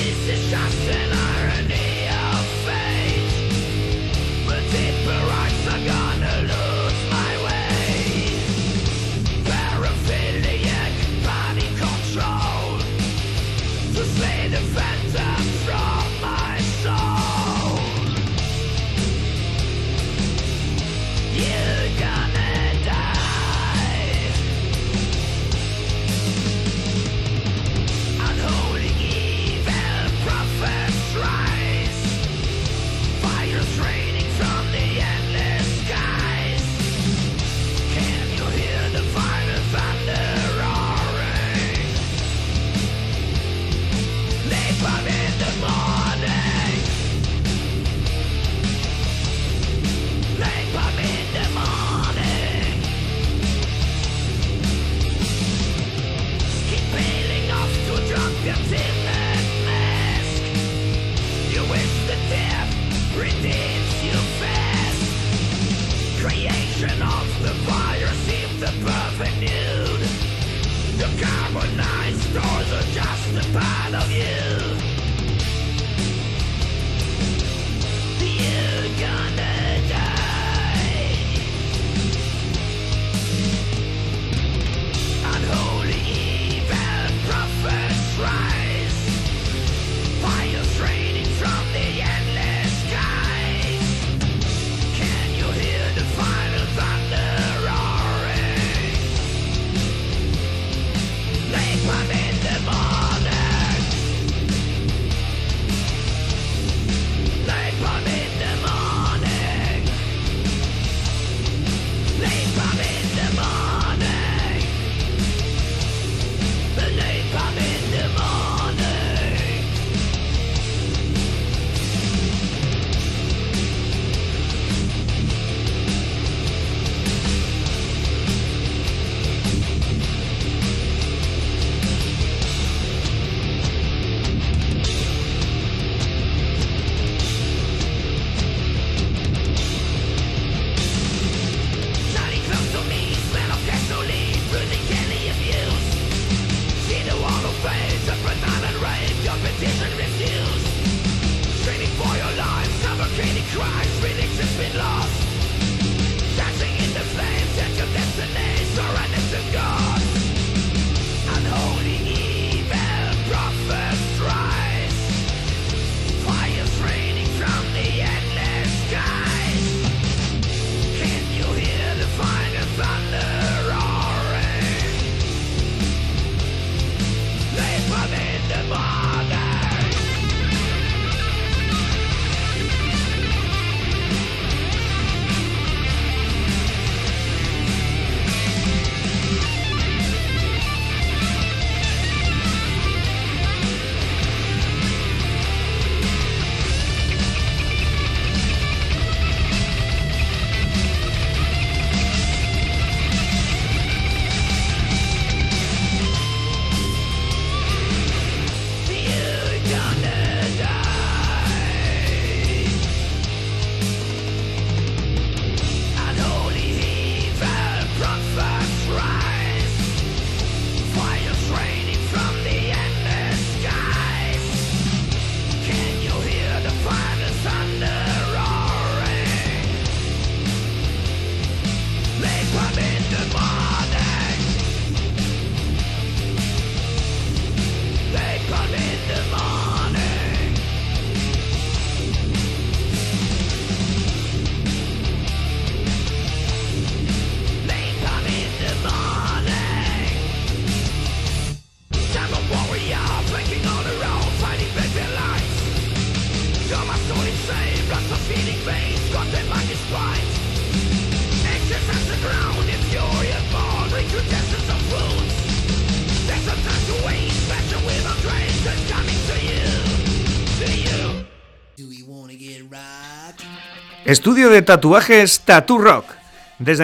Estudio de tatuajes Tattoo Rock. Desde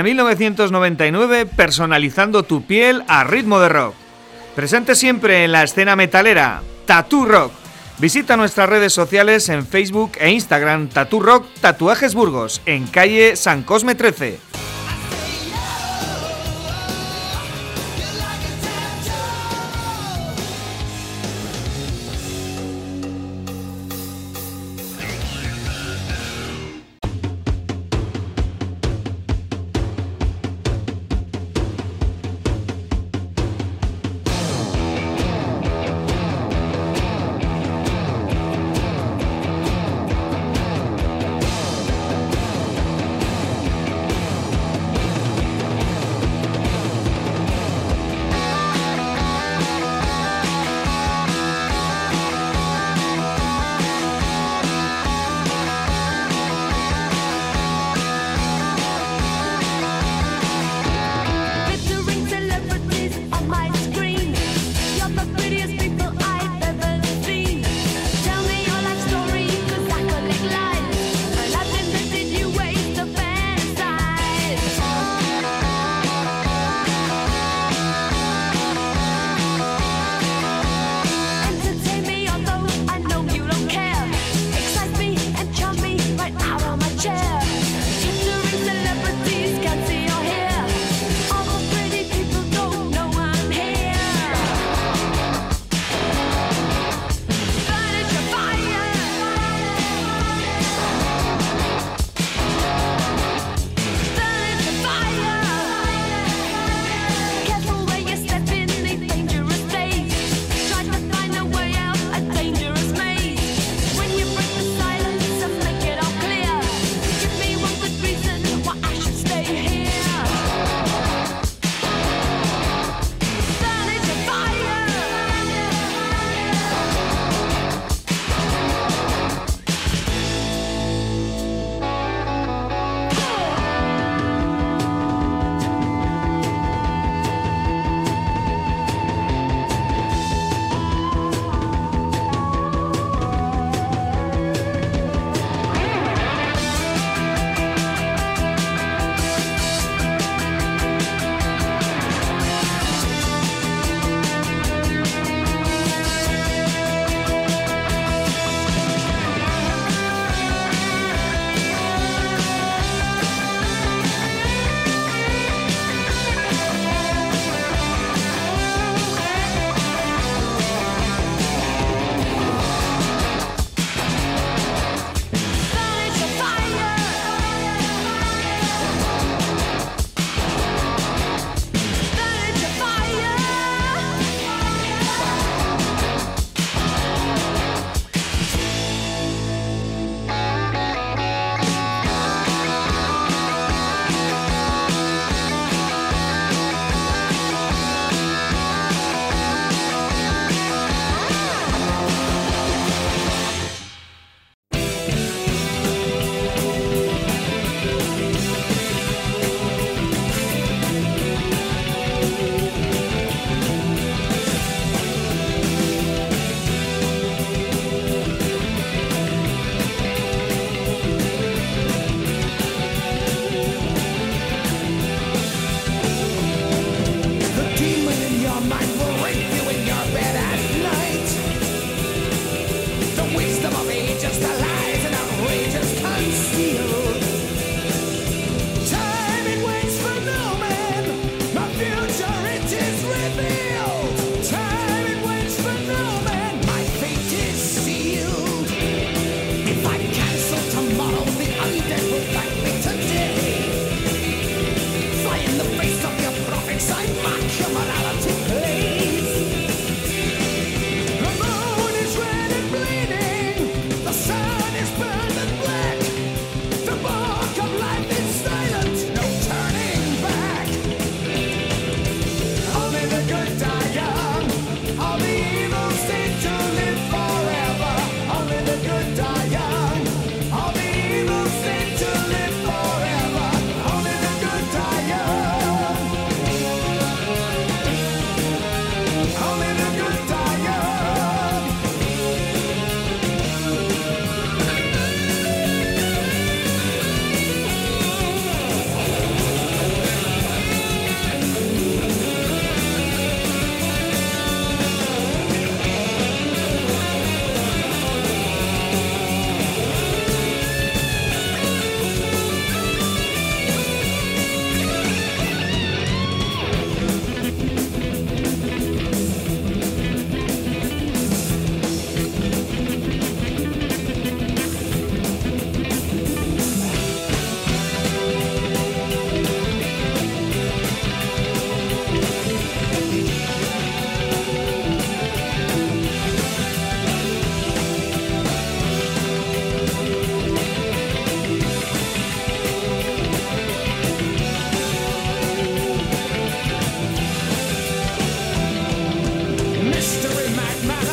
1999, personalizando tu piel a ritmo de rock. Presente siempre en la escena metalera, Tattoo Rock. Visita nuestras redes sociales en Facebook e Instagram, Tattoo Rock Tatuajes Burgos, en calle San Cosme 13.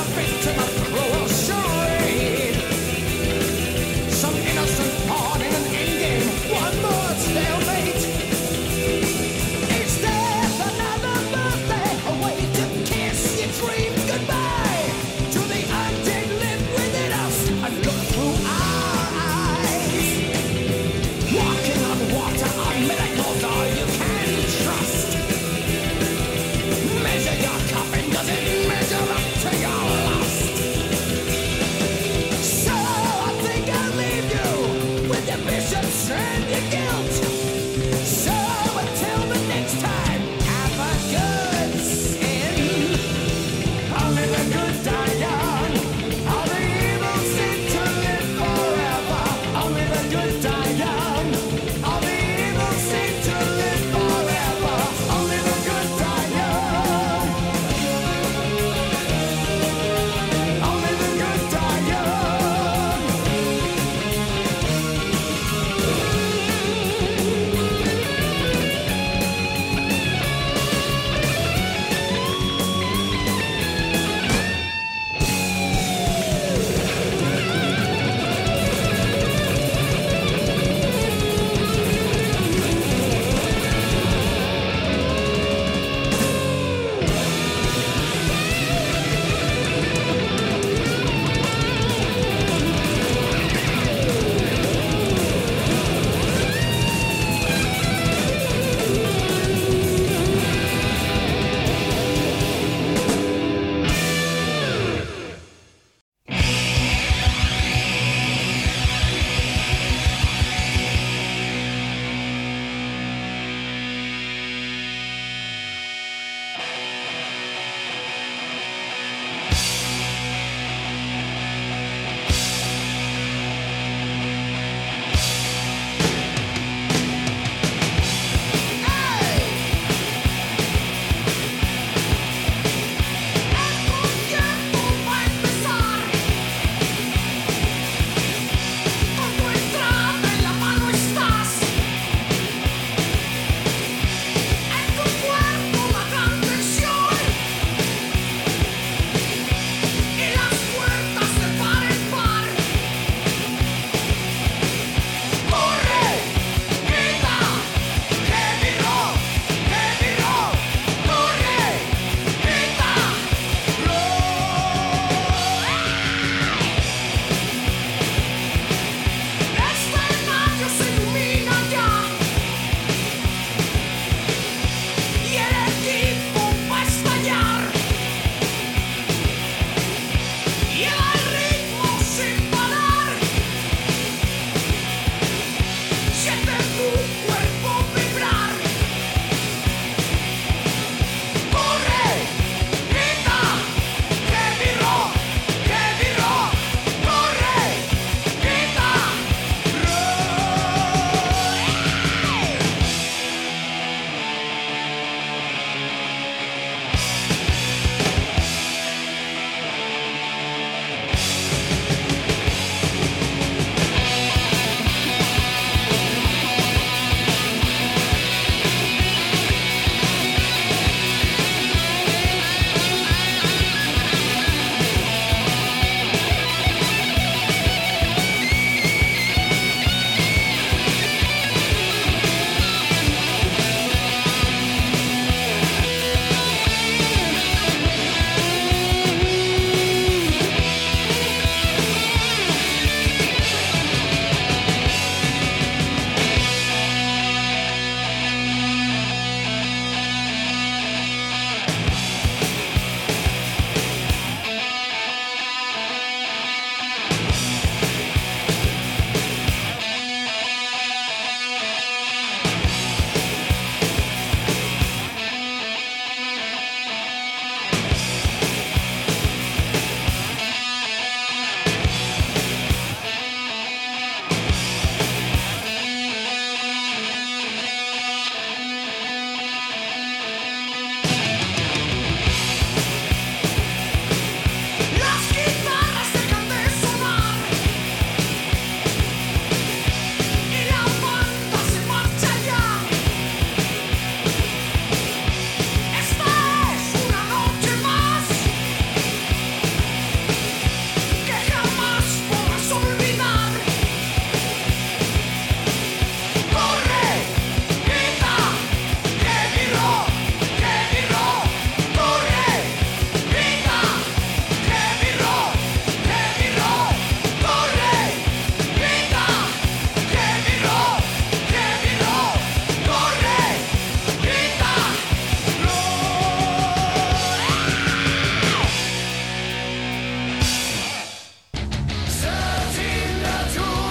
Measure your cup and does it measure up to your lust?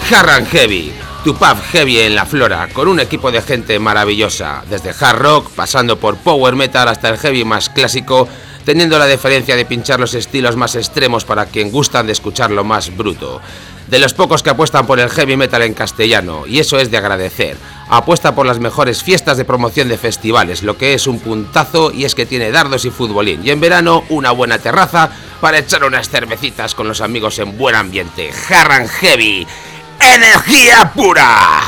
Hard and Heavy, tu pub heavy en la Flora, con un equipo de gente maravillosa, desde hard rock, pasando por power metal hasta el heavy más clásico, teniendo la deferencia de pinchar los estilos más extremos para quien gustan de escuchar lo más bruto. De los pocos que apuestan por el heavy metal en castellano, y eso es de agradecer. Apuesta por las mejores fiestas de promoción de festivales, lo que es un puntazo, y es que tiene dardos y futbolín. Y en verano, una buena terraza para echar unas cervecitas con los amigos en buen ambiente. Hard and Heavy, energía pura.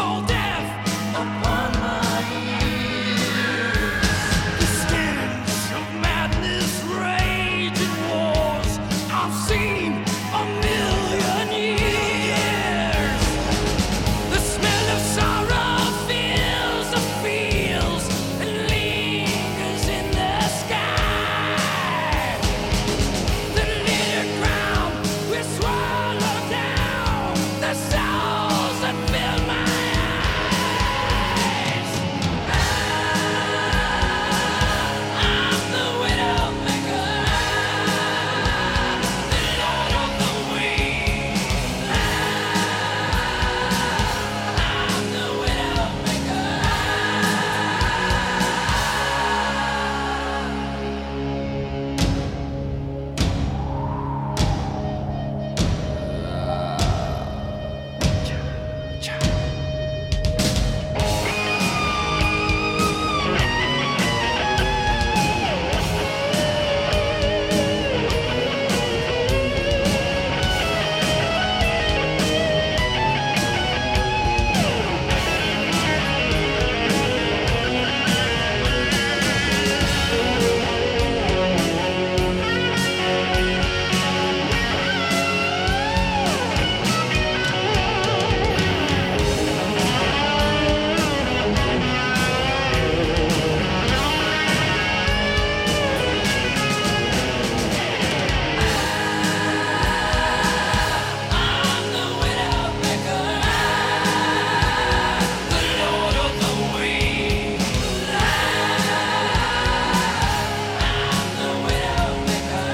fall deaf upon my ears. The stench of madness, rage and wars I've seen a million years. The smell of sorrow fills the fields and lingers in the sky. The littered ground will swallow down the souls that fill my eyes. I'm the widow maker, the Lord of the Wings. I'm the widow maker. I'm the widow maker, the Lord of the Wings. I'm the widow maker.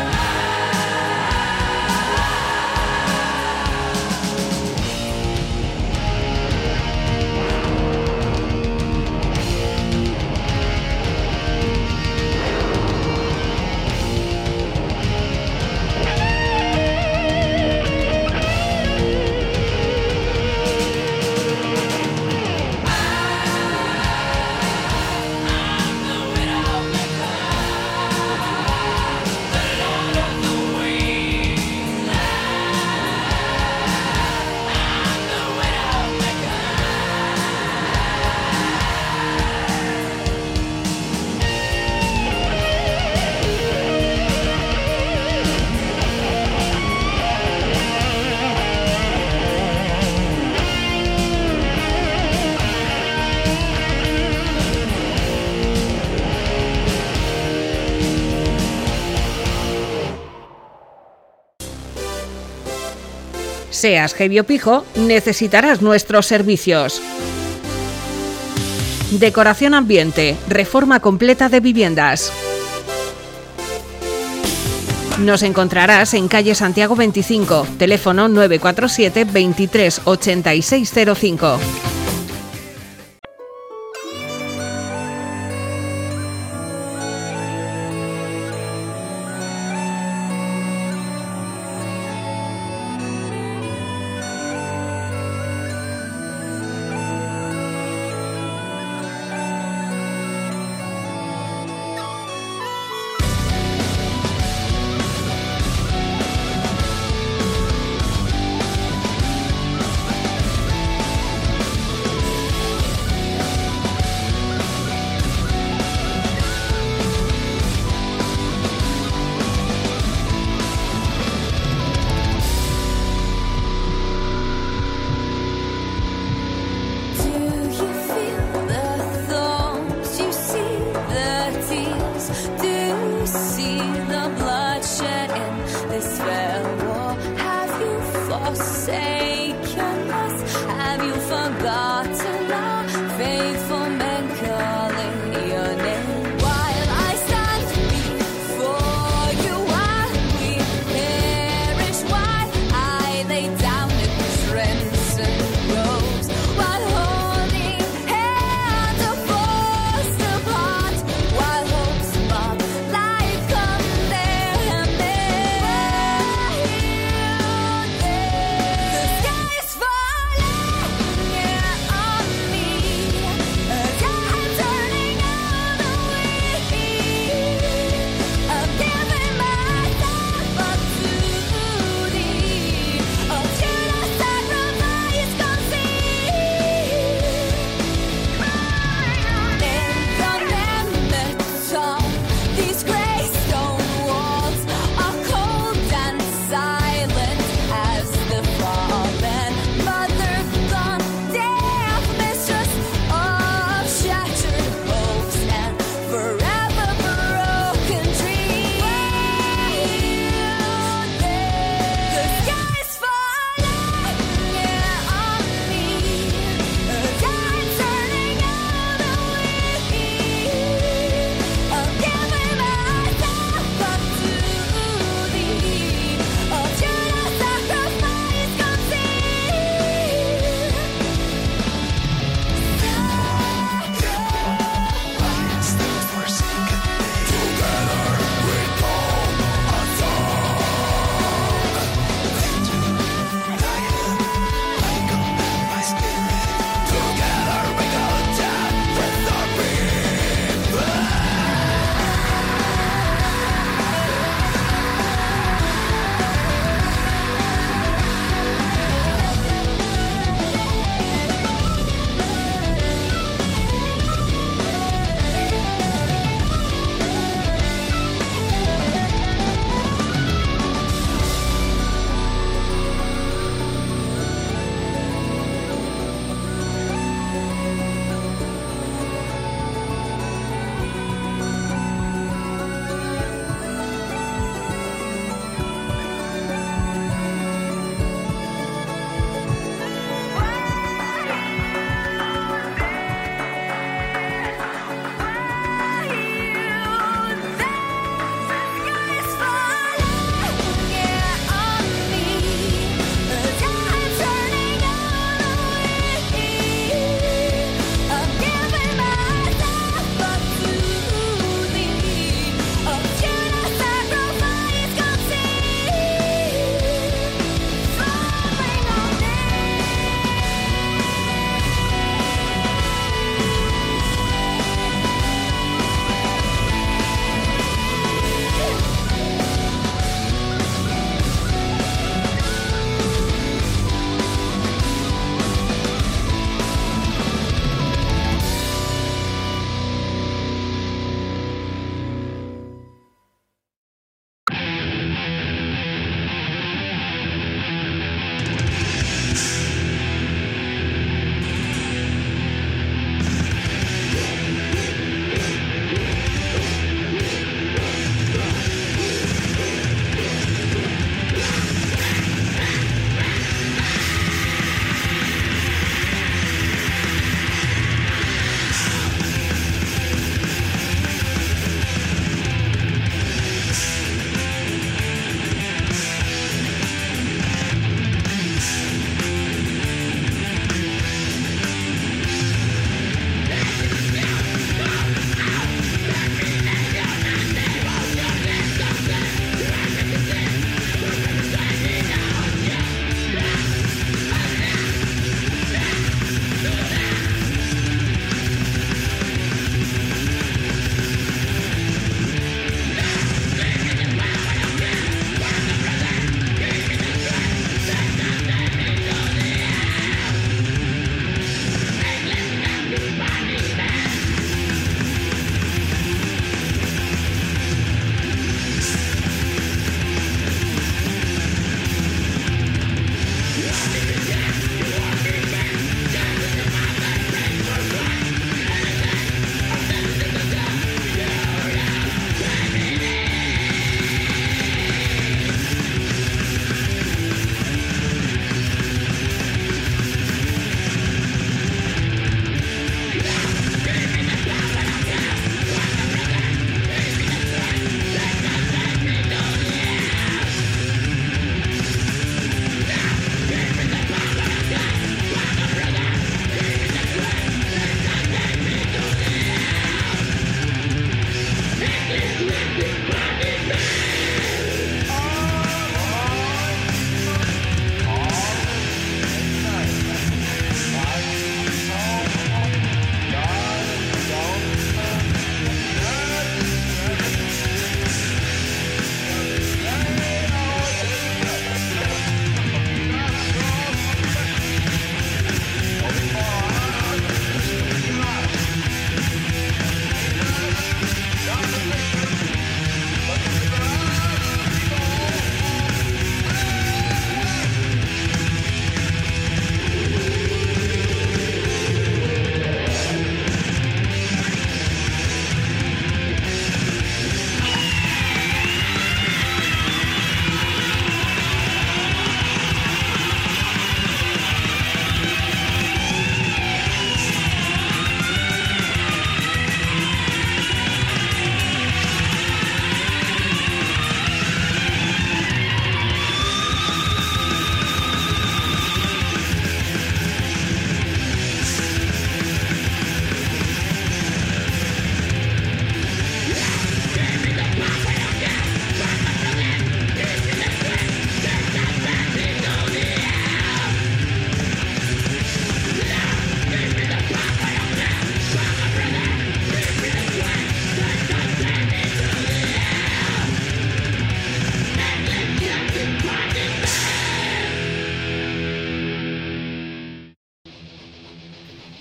I'm the widow maker, the Lord of the Wings. I'm the widow maker. Seas heavy o pijo, necesitarás nuestros servicios. Decoración ambiente, reforma completa de viviendas. Nos encontrarás en calle Santiago 25, teléfono 947 23 8605. The sky is falling, yeah.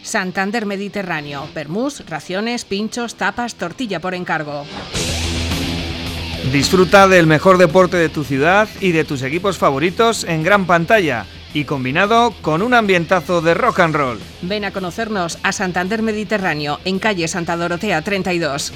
Santander Mediterráneo. Vermús, raciones, pinchos, tapas, tortilla por encargo. Disfruta del mejor deporte de tu ciudad y de tus equipos favoritos en gran pantalla y combinado con un ambientazo de rock and roll. Ven a conocernos a Santander Mediterráneo, en calle Santa Dorotea 32.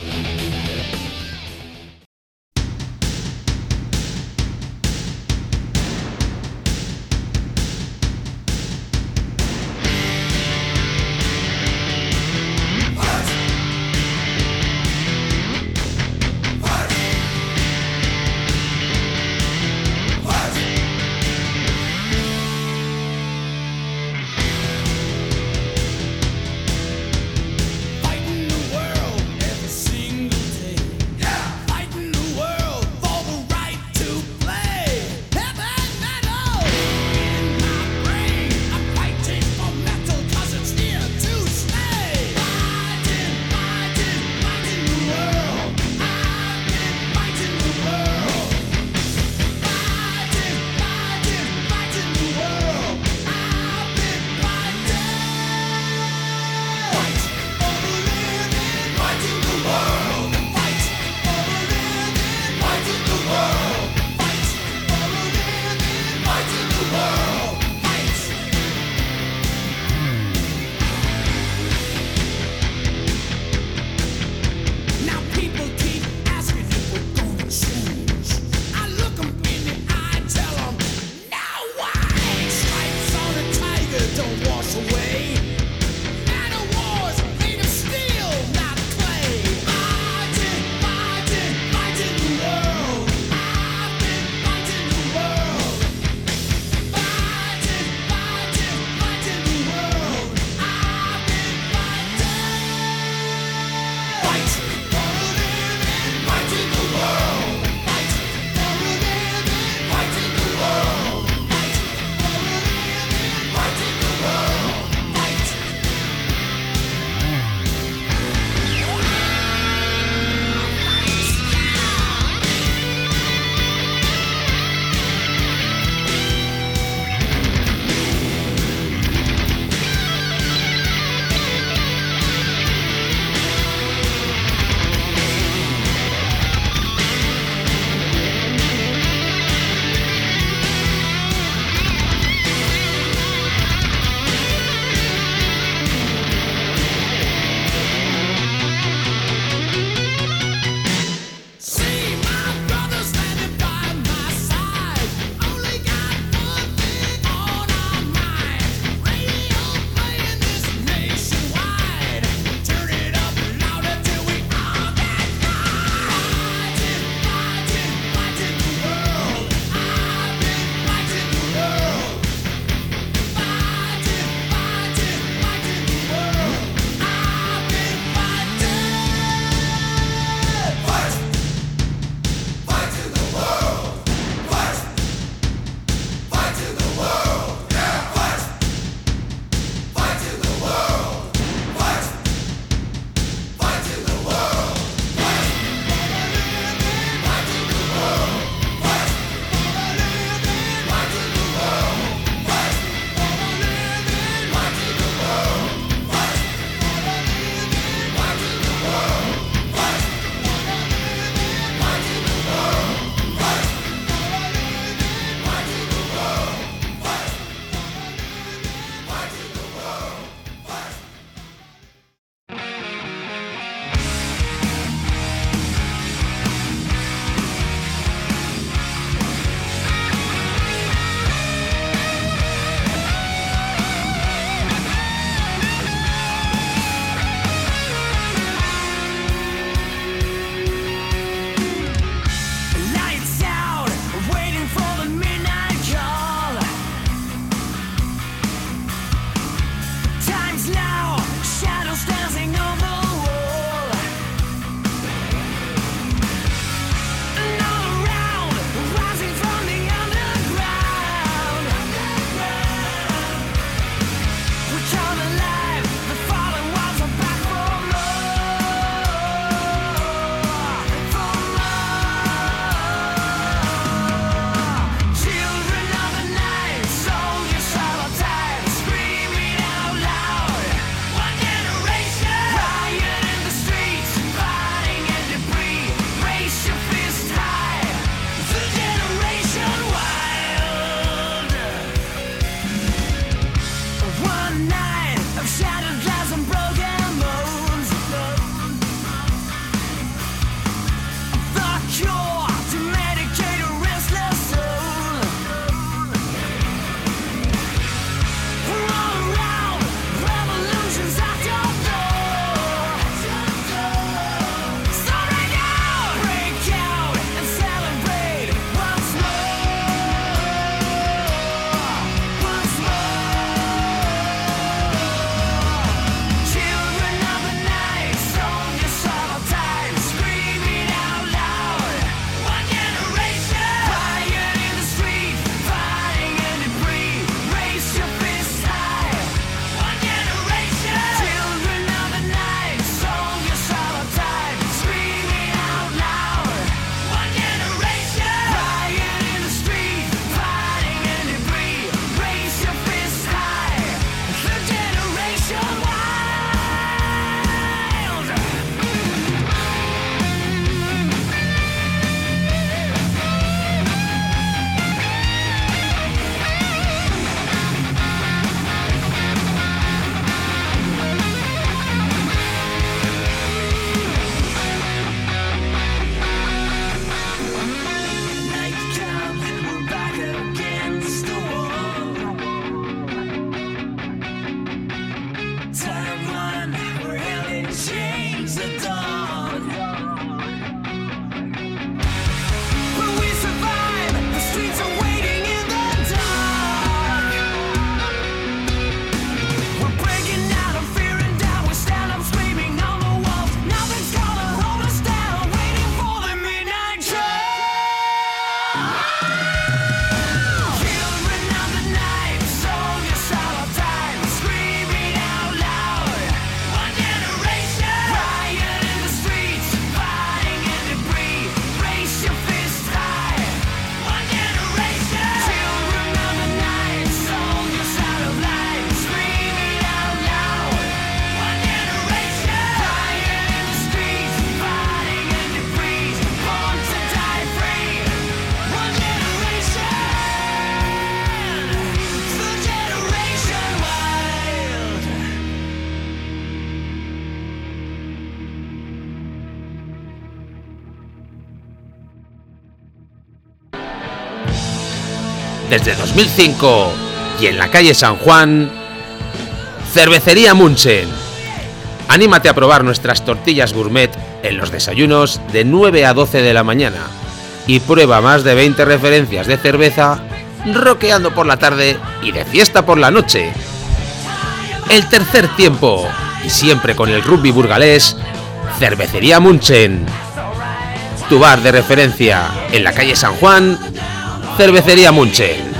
desde 2005 y en la calle San Juan, Cervecería Munchen. Anímate a probar nuestras tortillas gourmet en los desayunos de 9 a 12 de la mañana y prueba más de 20 referencias de cerveza rockeando por la tarde y de fiesta por la noche. El tercer tiempo, y siempre con el rugby burgalés, Cervecería Munchen. Tu bar de referencia en la calle San Juan, Cervecería Munchen.